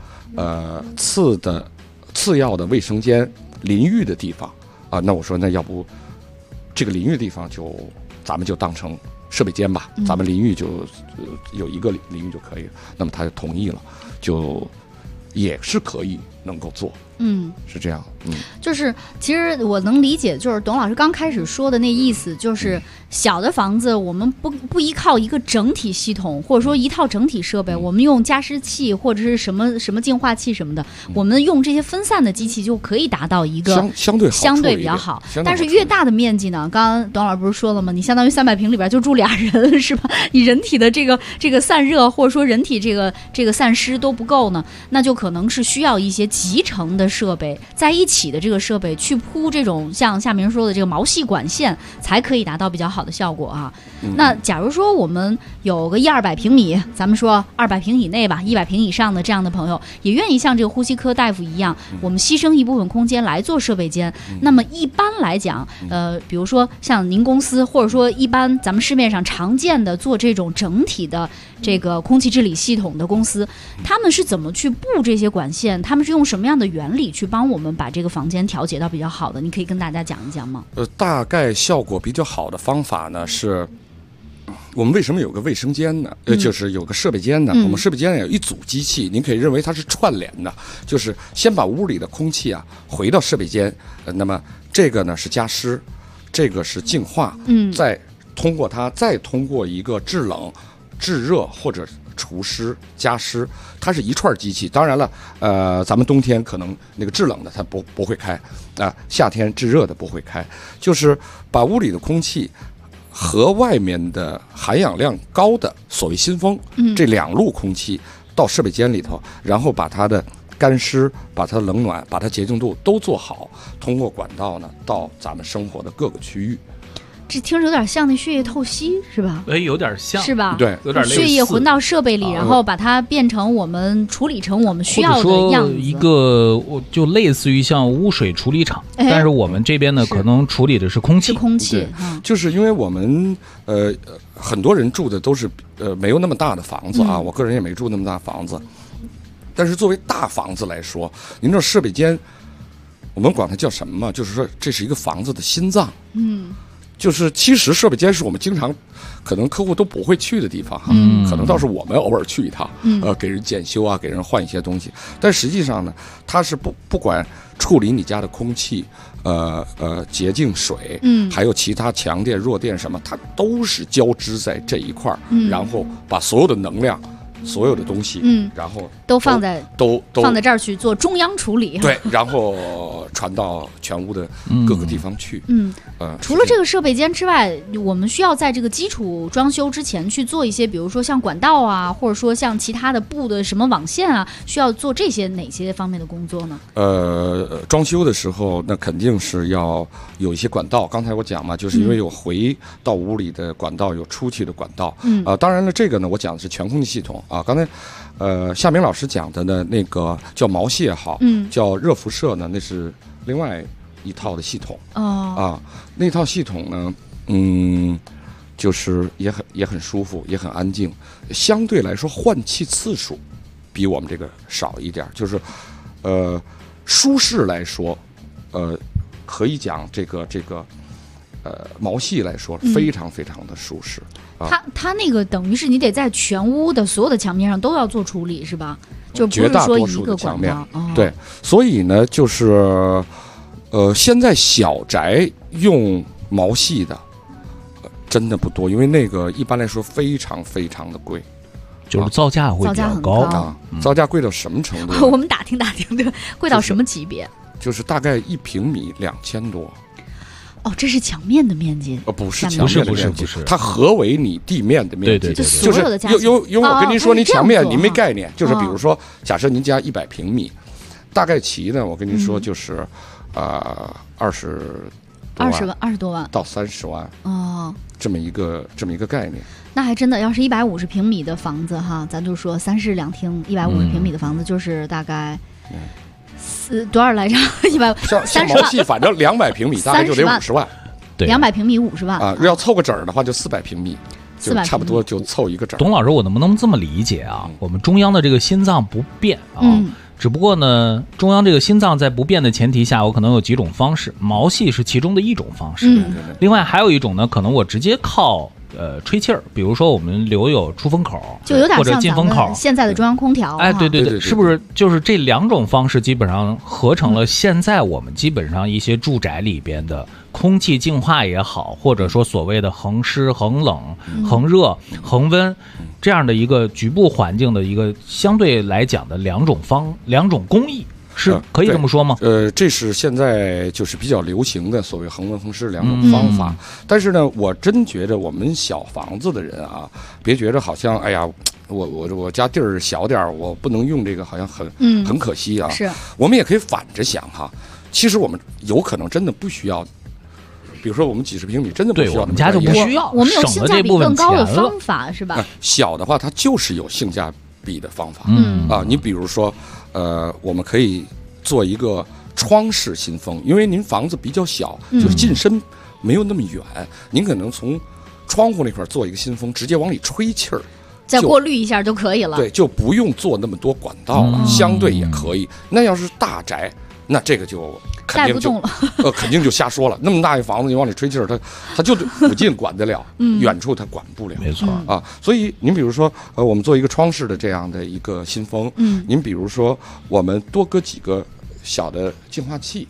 次要的卫生间淋浴的地方那我说那要不这个淋浴地方咱们就当成设备间吧，咱们淋浴就有一个淋浴就可以了。那么他就同意了，就也是可以能够做。是这样。 就是其实我能理解，就是董老师刚开始说的那意思，就是小的房子我们不依靠一个整体系统，或者说一套整体设备，我们用加湿器或者是什么净化器什么的，我们用这些分散的机器就可以达到一个相对比较好。但是越大的面积呢，刚刚董老师不是说了吗？你相当于300平里边就住2人，是吧？你人体的这个散热或者说人体这个散湿都不够呢，那就可能是需要一些集成的设备在一起的这个设备去铺这种像夏明说的这个毛细管线，才可以达到比较好的效果那假如说我们有个100-200平米，咱们说200平以内吧，100平以上的这样的朋友，也愿意像这个呼吸科大夫一样，我们牺牲一部分空间来做设备间。那么一般来讲，比如说像您公司，或者说一般咱们市面上常见的做这种整体的这个空气治理系统的公司，他们是怎么去布这些管线？他们是用什么样的原理去帮我们把这个房间调节到比较好的？你可以跟大家讲一讲吗？ 大概效果比较好的方法呢，是我们为什么有个卫生间呢？就是有个设备间呢。我们设备间有一组机器，您可以认为它是串联的，就是先把屋里的空气回到设备间，那么这个呢是加湿，这个是净化，再通过一个制冷、制热或者除湿、加湿，它是一串机器。当然了，咱们冬天可能那个制冷的它不会开夏天制热的不会开，就是把屋里的空气和外面的含氧量高的所谓新风，这2路空气到设备间里头，然后把它的干湿、把它的冷暖、把它洁净度都做好，通过管道呢到咱们生活的各个区域。 这听着有点像那血液透析，是吧？ 有点像， 是吧？ 对， 有点类似。 血液混到设备里，然后把它变成我们处理成我们需要的样子。 一个就类似于像污水处理厂，但是我们这边呢，可能处理的是空气。 就是因为我们很多人住的都是没有那么大的房子我个人也没住那么大房子，但是作为大房子来说，您知道设备间，我们管它叫什么吗？就是说这是一个房子的心脏。就是其实设备间是我们经常可能客户都不会去的地方可能倒是我们偶尔去一趟，给人检修给人换一些东西。但实际上呢，它是不管处理你家的空气，洁净水，还有其他强电、弱电什么，它都是交织在这一块然后把所有的能量所有的东西，然后都放在放在这儿去做中央处理， 对，然后传到全屋的各个地方去。 除了这个设备间之外，我们需要在这个基础装修之前去做一些，比如说像管道啊，或者说像其他的布的什么网线啊，需要做这些哪些方面的工作呢？ 装修的时候，那肯定是要有一些管道。刚才我讲嘛，就是因为有回到屋里的管道，有出去的管道。当然了，这个呢，我讲的是全空气系统啊。刚才夏明老师讲的呢，那个叫毛蟹好，叫热辐射呢，那是另外一套的系统。那套系统呢，就是也很舒服，也很安静，相对来说换气次数比我们这个少一点，就是舒适来说，可以讲这个毛细来说非常非常的舒适。 它那个等于是你得在全屋的所有的墙面上都要做处理，是吧？就不绝大多是说一数的墙面个管道。 对，所以呢，就是现在小宅用毛细的，真的不多，因为那个一般来说非常非常的贵。 就是造价会比较高啊，造价贵到什么程度？ 我们打听打听，这个贵到什么级别？ 就是大概1平米2000多。 哦，这是墙面的面积？ 不是墙面的面积，它合为你地面的面积。 对，所有的加起来。 因为我跟您说，您墙面您没概念，就是比如说，假设您家100平米，大概齐呢，我跟您说就是20 多万到30万哦， 这么一个概念。 那还真的，要是150平米的房子哈，咱就说3室2厅150平米的房子，就是大概多少来着？130 万。毛细，反正200平米大概就得50万。 对 ，200平米50万啊！要凑个整儿的话，就400平米，就差不多就凑一个整儿。 董老师，我能不能这么理解啊？我们中央的这个心脏不变啊。只不过呢，中央这个心脏在不变的前提下，我可能有几种方式，毛细是其中的一种方式。另外还有一种呢，可能我直接靠吹气儿，比如说我们留有出风口， 就有点或者进风口， 现在的中央空调。 哎，对，是不是就是这2种方式基本上合成了现在我们基本上一些住宅里边的空气净化也好，或者说所谓的恒湿、恒冷、恒热、恒温这样的一个局部环境的一个相对来讲的2种工艺，是可以这么说吗？ 这是现在就是比较流行的所谓恒温恒湿2种方法。但是呢，我真觉得我们小房子的人啊，别觉得好像哎呀，我家地儿小点，我不能用这个，好像很可惜啊。 是， 我们也可以反着想哈，其实我们有可能真的不需要。比如说我们几十平米真的不需要， 我们家就不需要， 我们有性价比更高的方法是吧？ 小的话它就是有性价比的方法。你比如说我们可以做一个窗式新风，因为您房子比较小，就是进深没有那么远，您可能从窗户那块做一个新风，直接往里吹气儿， 再过滤一下就可以了。 对，就不用做那么多管道了，相对也可以。那要是大宅，那这个就肯定就肯定就瞎说了。那么大一房子，你往里吹气儿，它就附近管得了，远处它管不了。 没错啊，所以您比如说，我们做一个窗式的这样的一个新风，您比如说，我们多搁几个小的净化器，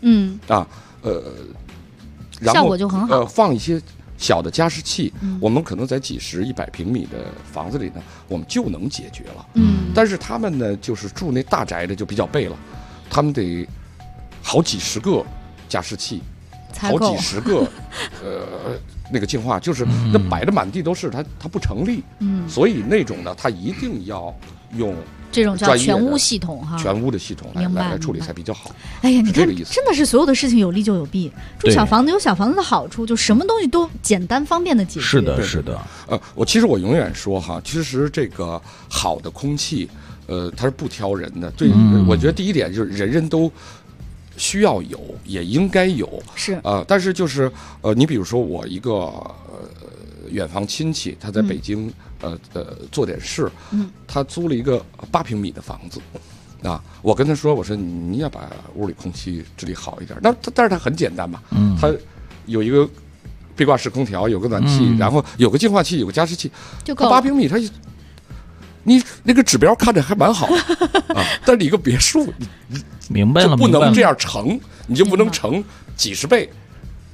然后效果就很好。 放一些小的加湿器，我们可能在几十、100平米的房子里呢，我们就能解决了。但是他们呢，就是住那大宅的就比较背了，他们得好几十个加湿器，好几十个那个净化，就是那摆的满地都是，它不成立。所以那种呢，它一定要用这种叫全屋系统哈， 全屋的系统来处理才比较好。 哎呀，你看，真的是所有的事情有利就有弊。住小房子有小房子的好处，就什么东西都简单方便的解决。 是的，是的。 其实我永远说哈，其实这个好的空气，它是不挑人的。对，我觉得第一点就是人人都需要有，也应该有。 是但是就是你比如说我一个远房亲戚，他在北京做点事，他租了一个8平米的房子。我跟他说，我说你要把屋里空气治理好一点。但是他很简单嘛，他有一个壁挂式空调，有个暖气，然后有个净化器，有个加湿器， 就够了。 8平米，你那个指标看着还蛮好啊，但是你一个别墅， 明白了， 就不能这样乘，你就不能乘几十倍。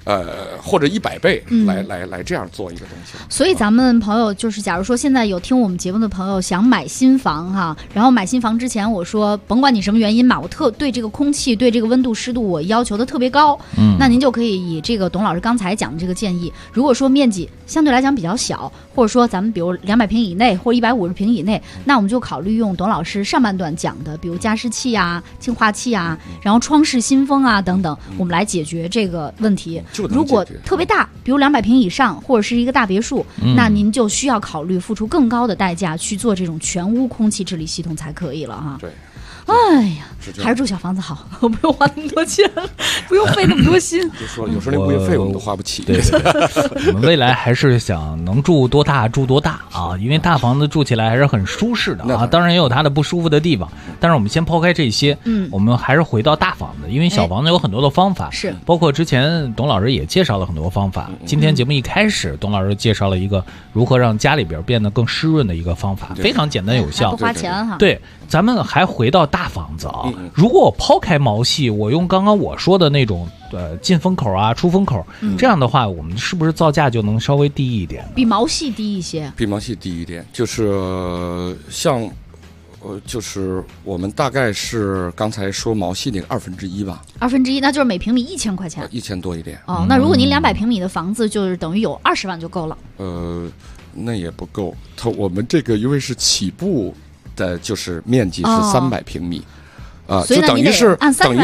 或者100倍来这样做一个东西。 所以咱们朋友就是，假如说现在有听我们节目的朋友想买新房哈，然后买新房之前我说，甭管你什么原因嘛，我对这个空气、对这个温度、湿度我要求的特别高，那您就可以以这个董老师刚才讲的这个建议，如果说面积相对来讲比较小，或者说咱们比如200平以内或者150平以内，那我们就考虑用董老师上半段讲的，比如加湿器啊、净化器啊，然后窗式新风啊等等，我们来解决这个问题。如果特别大，比如200平以上，或者是一个大别墅，那您就需要考虑付出更高的代价去做这种全屋空气治理系统才可以了哈。 对。 哎呀，还是住小房子好，我不用花那么多钱，不用费那么多心。 就说有时候连物业费我们都花不起。 对，我们未来还是想能住多大住多大啊，因为大房子住起来还是很舒适的啊。当然也有它的不舒服的地方，但是我们先抛开这些，我们还是回到大房子，因为小房子有很多的方法， 是包括之前董老师也介绍了很多方法。今天节目一开始，董老师介绍了一个如何让家里边变得更湿润的一个方法，非常简单有效， 不花钱哈。 对，咱们还回到大房子啊。如果我抛开毛细，我用刚刚我说的那种进风口啊、出风口，这样的话，我们是不是造价就能稍微低一点？ 比毛细低一些？ 比毛细低一点，就是像就是我们大概是刚才说毛细那个1/2吧。 1/2，那就是每平米1000块钱 ，1000多一点。 哦，那如果您200平米的房子，就是等于有20万就够了。 那也不够，我们这个因为是起步的，就是面积是300平米。就等于是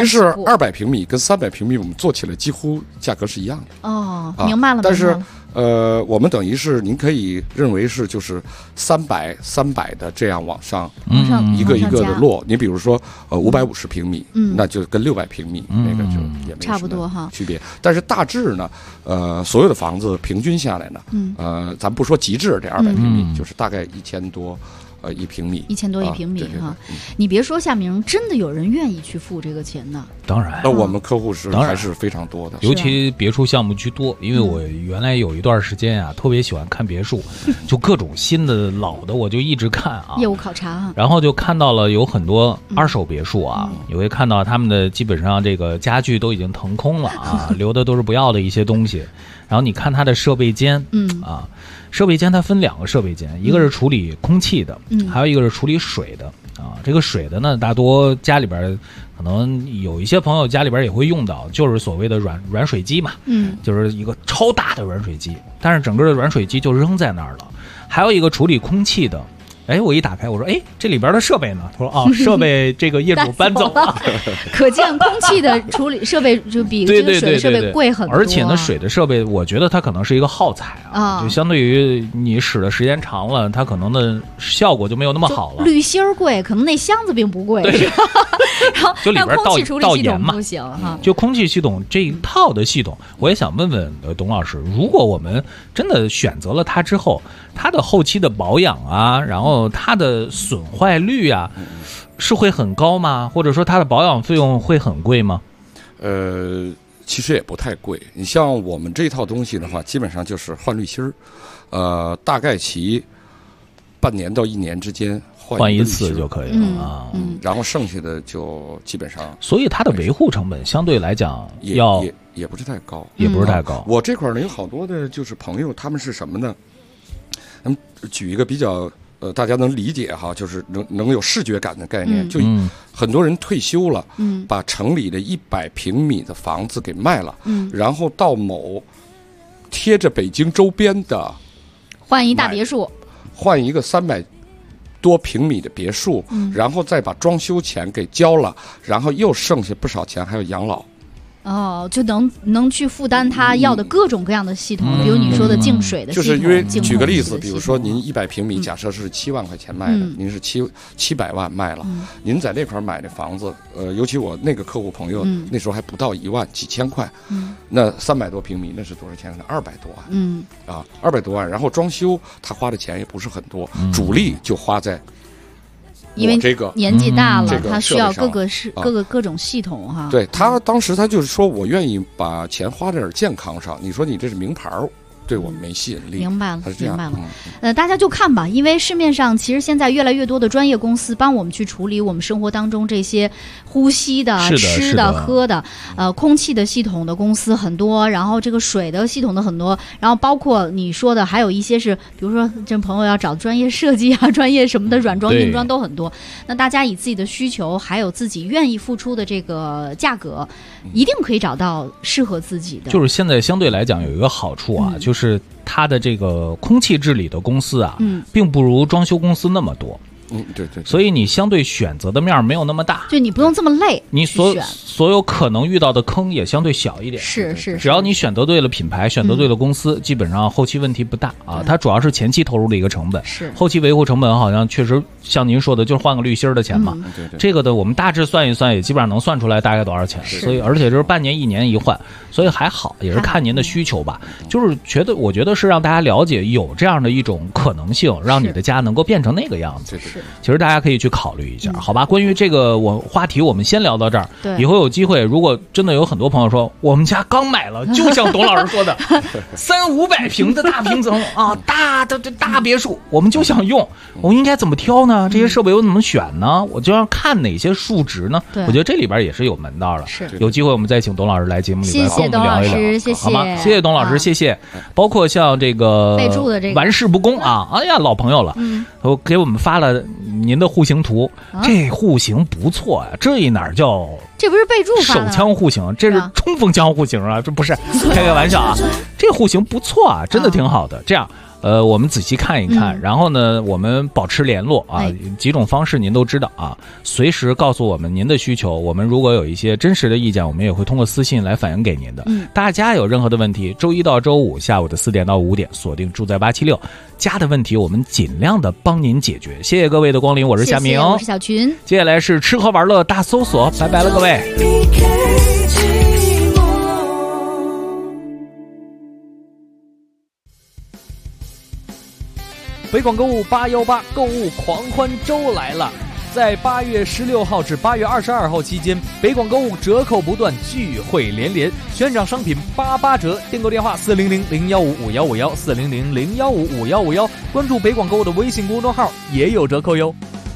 200平米跟300平米，我们做起来几乎价格是一样的。 哦，明白了。 但是我们等于是您可以认为是就是300的这样往上一个一个的落。你比如说550平米，那就跟600平米那个就也没差不多哈区别。但是大致呢，所有的房子平均下来呢，咱不说极致这200平米，就是大概1000多。1平米 ，1000多1平米哈，你别说夏明，真的有人愿意去付这个钱呢。 当然， 那我们客户还是非常多的， 尤其别墅项目居多。因为我原来有一段时间啊，特别喜欢看别墅，就各种新的、老的，我就一直看啊。 业务考察啊， 然后就看到了有很多二手别墅啊，你会看到他们的基本上这个家具都已经腾空了啊，留的都是不要的一些东西。然后你看它的设备间，设备间它分2个设备间，一个是处理空气的，还有一个是处理水的啊。这个水的呢，大多家里边可能有一些朋友家里边也会用到，就是所谓的软水机嘛，就是一个超大的软水机，但是整个的软水机就扔在那儿了。还有一个处理空气的。我一打开，我说，这里边的设备呢？他说，设备这个业主搬走了。 可见空气的处理设备就比这个水的设备贵很多。 而且呢，水的设备，我觉得它可能是一个耗材啊，就相对于你使的时间长了，它可能的效果就没有那么好了。 滤芯儿贵，可能那箱子并不贵。 对。 然后就里边空气处理系统不行哈。 就空气系统这一套的系统，我也想问问董老师，如果我们真的选择了它之后，它的后期的保养啊，然后它的损坏率啊，是会很高吗？或者说它的保养费用会很贵吗？ 其实也不太贵。你像我们这套东西的话，基本上就是换滤芯儿，大概其半年到1年之间换一次就可以了啊。 然后剩下的就基本上， 所以它的维护成本相对来讲也不是太高， 也不是太高。 我这块呢有好多的就是朋友，他们是什么呢？举一个比较大家能理解哈，就是能有视觉感的概念，就很多人退休了，把城里的100平米的房子给卖了，然后到某贴着北京周边的换一大别墅， 换一个300多平米的别墅，然后再把装修钱给交了，然后又剩下不少钱还要养老。 就能去负担他要的各种各样的系统，比如你说的净水的系统。 就是因为举个例子，比如说您100平米，假设是7万块钱卖的，您是700万卖了，您在那块买的房子，尤其我那个客户朋友，那时候还不到1万，几千块，那300多平米那是多少钱呢？200多万，200多万，然后装修他花的钱也不是很多，主力就花在。 因为年纪大了，他需要各种系统哈。 对他当时他就是说我愿意把钱花在点健康上。你说你这是名牌， 对我们没吸引力。 明白了， 它是这样。 明白了。大家就看吧，因为市面上其实现在越来越多的专业公司帮我们去处理我们生活当中这些呼吸的、吃的、喝的，空气的系统的公司很多，然后这个水的系统的很多，然后包括你说的，还有一些是，比如说这朋友要找专业设计啊、专业什么的软装、硬装都很多。那大家以自己的需求，还有自己愿意付出的这个价格，一定可以找到适合自己的。 就是现在相对来讲有一个好处啊，就是它的这个空气治理的公司啊，并不如装修公司那么多。 对， 所以你相对选择的面没有那么大， 就你不用这么累， 你所有可能遇到的坑也相对小一点。 是， 只要你选择对了品牌，选择对了公司，基本上后期问题不大啊。它主要是前期投入的一个成本， 是后期维护成本好像确实像您说的，就是换个滤芯的钱嘛。 对， 这个的我们大致算一算，也基本上能算出来大概多少钱。所以而且就是半年1年一换，所以还好，也是看您的需求吧。就是我觉得是让大家了解有这样的一种可能性，让你的家能够变成那个样子。其实大家可以去考虑一下，好吧？关于这个话题，我们先聊到这儿。以后有机会，如果真的有很多朋友说我们家刚买了，就像董老师说的，300-500平的大平层啊，大别墅，我们就想用，我应该怎么挑呢？这些设备我怎么选呢？我就要看哪些数值呢？我觉得这里边也是有门道的。有机会我们再请董老师来节目里边跟我们聊一聊， 谢谢好吗？谢谢董老师，谢谢。包括像这个备注的这个玩世不恭啊，哎呀，老朋友了，我给我们发了您的户型图，这户型不错呀，这一哪叫？ 这不是备注发的手枪户型，这是冲锋枪户型啊，这不是开个玩笑啊，这户型不错啊，真的挺好的。这样。我们仔细看一看，然后呢，我们保持联络啊，几种方式您都知道啊，随时告诉我们您的需求，我们如果有一些真实的意见，我们也会通过私信来反映给您的。大家有任何的问题，周一到周五下午的4点到5点，锁定住在876，家的问题我们尽量的帮您解决。谢谢各位的光临，我是夏明， 我是小群， 接下来是吃喝玩乐大搜索，拜拜了各位。 北广购物818购物狂欢周来了！在8月16号至8月22号期间，北广购物折扣不断，聚会连连，悬赏商品88折。订购电话400-015-5151，400-015-5151，关注北广购物的微信公众号也有折扣哟。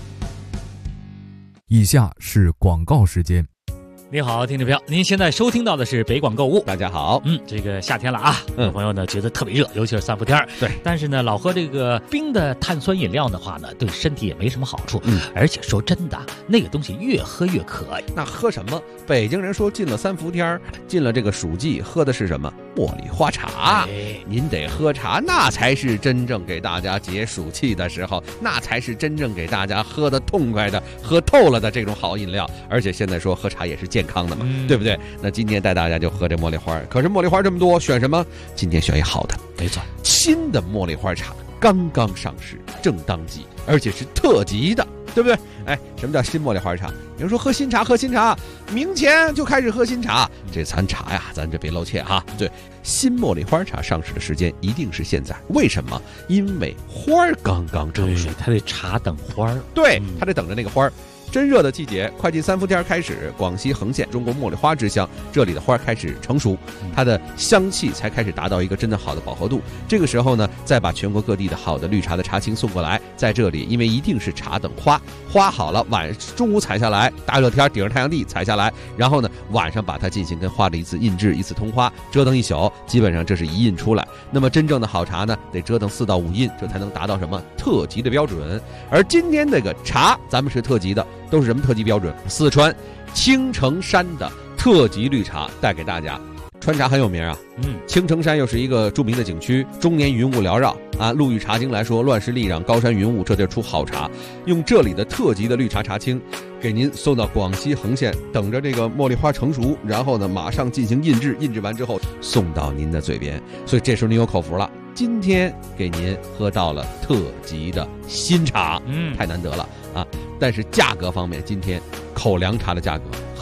以下是广告时间。 你好，听众朋友，您现在收听到的是北广购物。 大家好， 这个夏天了啊，有朋友呢觉得特别热，尤其是3伏天。 对， 但是呢，老喝这个冰的碳酸饮料的话呢，对身体也没什么好处。而且说真的，那个东西越喝越渴。 那喝什么？北京人说进了3伏天，进了这个暑季，喝的是什么？茉莉花茶。您得喝茶，那才是真正给大家解暑气的时候，那才是真正给大家喝得痛快的、喝透了的这种好饮料。而且现在说喝茶也是健康的嘛，对不对？那今天带大家就喝这茉莉花，可是茉莉花这么多，选什么？今天选一好的， 没错， 新的茉莉花茶刚刚上市，正当季，而且是特级的，对不对？哎，什么叫新茉莉花茶？有人说喝新茶，喝新茶，明前就开始喝新茶，这咱茶呀，咱这别露怯哈。对，新茉莉花茶上市的时间一定是现在，为什么？因为花儿刚刚成熟， 它得茶等花儿， 对，它得等着那个花儿。真热的季节，快进3伏天开始，广西横县中国茉莉花之乡，这里的花开始成熟，它的香气才开始达到一个真的好的饱和度。这个时候呢，再把全国各地的好的绿茶的茶青送过来，在这里，因为一定是茶等花，花好了，中午采下来，大热天顶着太阳地采下来，然后呢，晚上把它进行跟花的一次印制、一次通花，折腾一宿，基本上这是1印出来。那么真正的好茶呢，得折腾4到5印，这才能达到什么特级的标准。而今天这个茶，咱们是特级的。都是什么特级标准？四川青城山的特级绿茶带给大家。川茶很有名啊，青城山又是一个著名的景区，终年云雾缭绕啊。陆羽茶经来说，乱石立壤，高山云雾，这地儿出好茶。用这里的特级的绿茶茶青，给您送到广西横县，等着这个茉莉花成熟，然后呢，马上进行印制，印制完之后送到您的嘴边。所以这时候您有口福了。今天给您喝到了特级的新茶，太难得了啊！但是价格方面，今天口粮茶的价格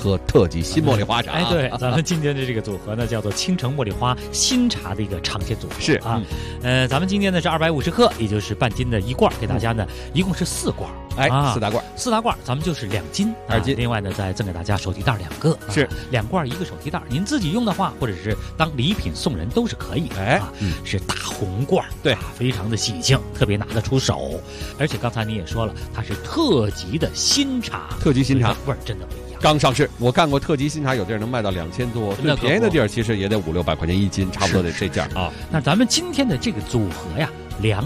喝特级新茉莉花茶。 哎，对，咱们今天的这个组合呢，叫做青城茉莉花新茶的一个尝鲜组合。 是啊，咱们今天呢是250克，也就是半斤的一罐，给大家呢一共是4罐。 哎，4大罐 ，4大罐，咱们就是2斤 ，2斤。 另外呢，再赠给大家手提袋2个， 是 2罐1个手提袋。您自己用的话，或者是当礼品送人都是可以的。 哎， 是大红罐， 对， 非常的喜庆，特别拿得出手。而且刚才你也说了，它是特级的新茶， 特级新茶味儿真的不一样。 刚上市，我干过特级新茶，有地儿能卖到2000多，最便宜的地儿其实也得500-600块钱1斤，差不多得这价啊。 那咱们今天的这个组合呀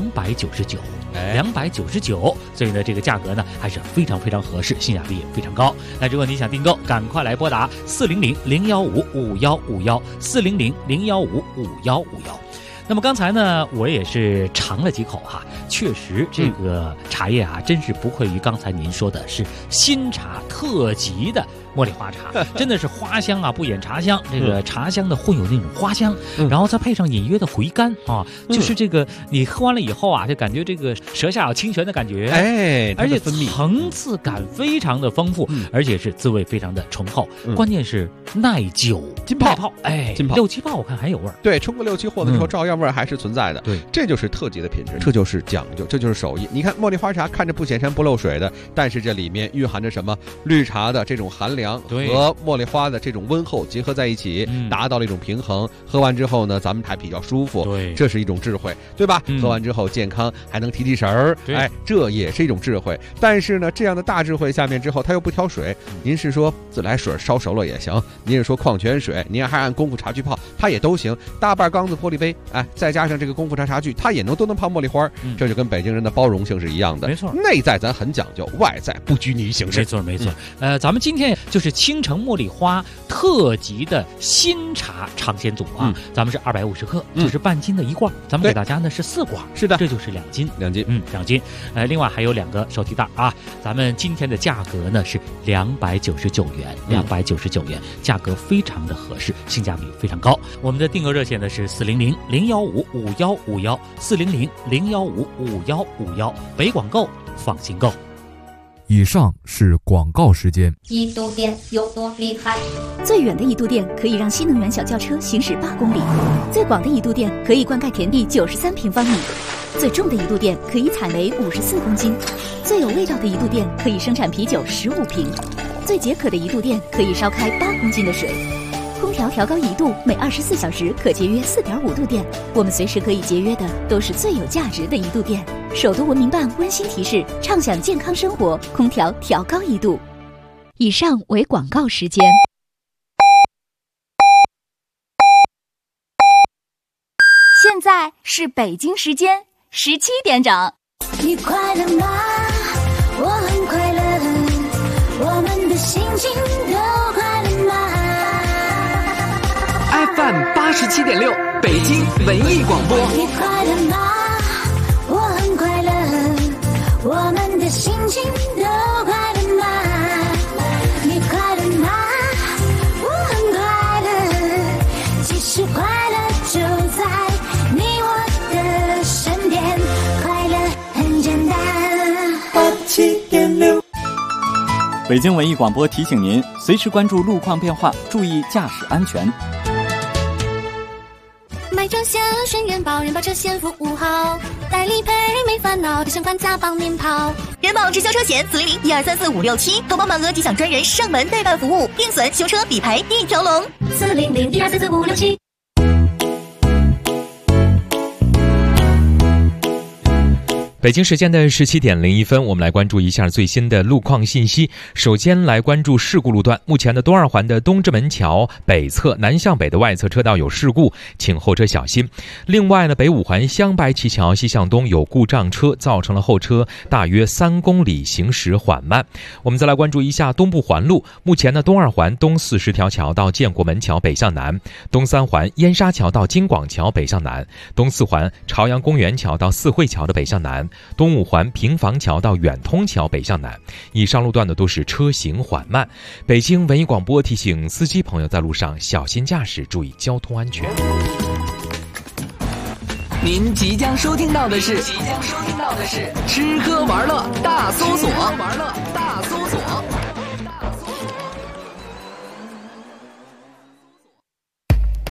，299。299，所以呢，这个价格呢还是非常非常合适，性价比也非常高。那如果你想订购，赶快来拨打400-015-5151，400-015-5151。那么刚才呢，我也是尝了几口哈，确实这个茶叶啊，真是不愧于刚才您说的是新茶特级的茉莉花茶，真的是花香啊，不掩茶香。这个茶香的混有那种花香，然后再配上隐约的回甘啊，就是这个你喝完了以后啊，就感觉这个舌下有清泉的感觉， 哎， 而且层次感非常的丰富，而且是滋味非常的醇厚，关键是耐久浸泡， 哎， 浸泡 6-7泡我看还有味儿， 对，冲个6-7或者说照样味儿还是存在的， 对， 这就是特级的品质，这就是讲究，这就是手艺。你看茉莉花茶看着不显山不漏水的，但是这里面蕴含着什么？绿茶的这种寒凉和茉莉花的这种温厚结合在一起，达到了一种平衡。喝完之后呢，咱们还比较舒服， 对， 这是一种智慧，对吧？喝完之后健康，还能提神儿，哎，这也是一种智慧。但是呢，这样的大智慧下面之后，它又不挑水。您是说自来水烧熟了也行，您是说矿泉水，您还按功夫茶具泡，它也都行。大半缸子玻璃杯，哎，再加上这个功夫茶具，它也都能泡茉莉花。这就跟北京人的包容性是一样的， 没错。 内在咱很讲究，外在不拘泥形式， 没错没错。咱们今天就是青城茉莉花特级的新茶尝鲜组啊，咱们是250克，就是半斤的一罐，咱们给大家呢是4罐， 是的， 这就是2斤 ，2斤 ，2斤。另外还有2个手提袋啊，咱们今天的价格呢是299元，299元，价格非常的合适，性价比非常高。我们的订购热线呢是400-015-5151，400-015-5151，北广购放心购。 以上是广告时间。 一度电有多厉害？ 最远的一度电可以让新能源小轿车行驶8公里，最广的一度电可以灌溉田地93平方米，最重的一度电可以采煤54公斤，最有味道的一度电可以生产啤酒15瓶，最解渴的一度电可以烧开8公斤的水。空调调高1度，每24小时可节约4.5度电。我们随时可以节约的都是最有价值的一度电。首都文明办温馨提示：畅享健康生活，空调调高1度。以上为广告时间。 现在是北京时间17点整。 你快乐吗？我很快乐，我们的心情都快乐吗？ FM 87.6，北京文艺广播。 你快乐吗？我很快乐，我们的心情都快乐吗？你快乐吗？我很快乐，其实快乐就在你我的身边，快乐很简单。87.6。 北京文艺广播提醒您，随时关注路况变化，注意驾驶安全。 买车险选人保，人保车险服务好，代理赔没烦恼，提前还价帮您跑。 人保直销车险400-1234-567，投保满额即享专人上门代办服务，定损、修车、理赔一条龙。 400-1234-567。 北京时间的17点01分，我们来关注一下最新的路况信息。首先来关注事故路段，目前的东二环的东直门桥北侧南向北的外侧车道有事故，请后车小心。另外呢，北五环湘白旗桥西向东有故障车，造成了后车大约3公里行驶缓慢。我们再来关注一下东部环路，目前的东二环东40条桥到建国门桥北向南，东三环燕莎桥到金广桥北向南，东四环朝阳公园桥到四惠桥的北向南，东五环平房桥到远通桥北向南。以上路段呢都是车行缓慢。北京文艺广播提醒司机朋友在路上小心驾驶，注意交通安全。 您即将收听到的是吃喝玩乐大搜索。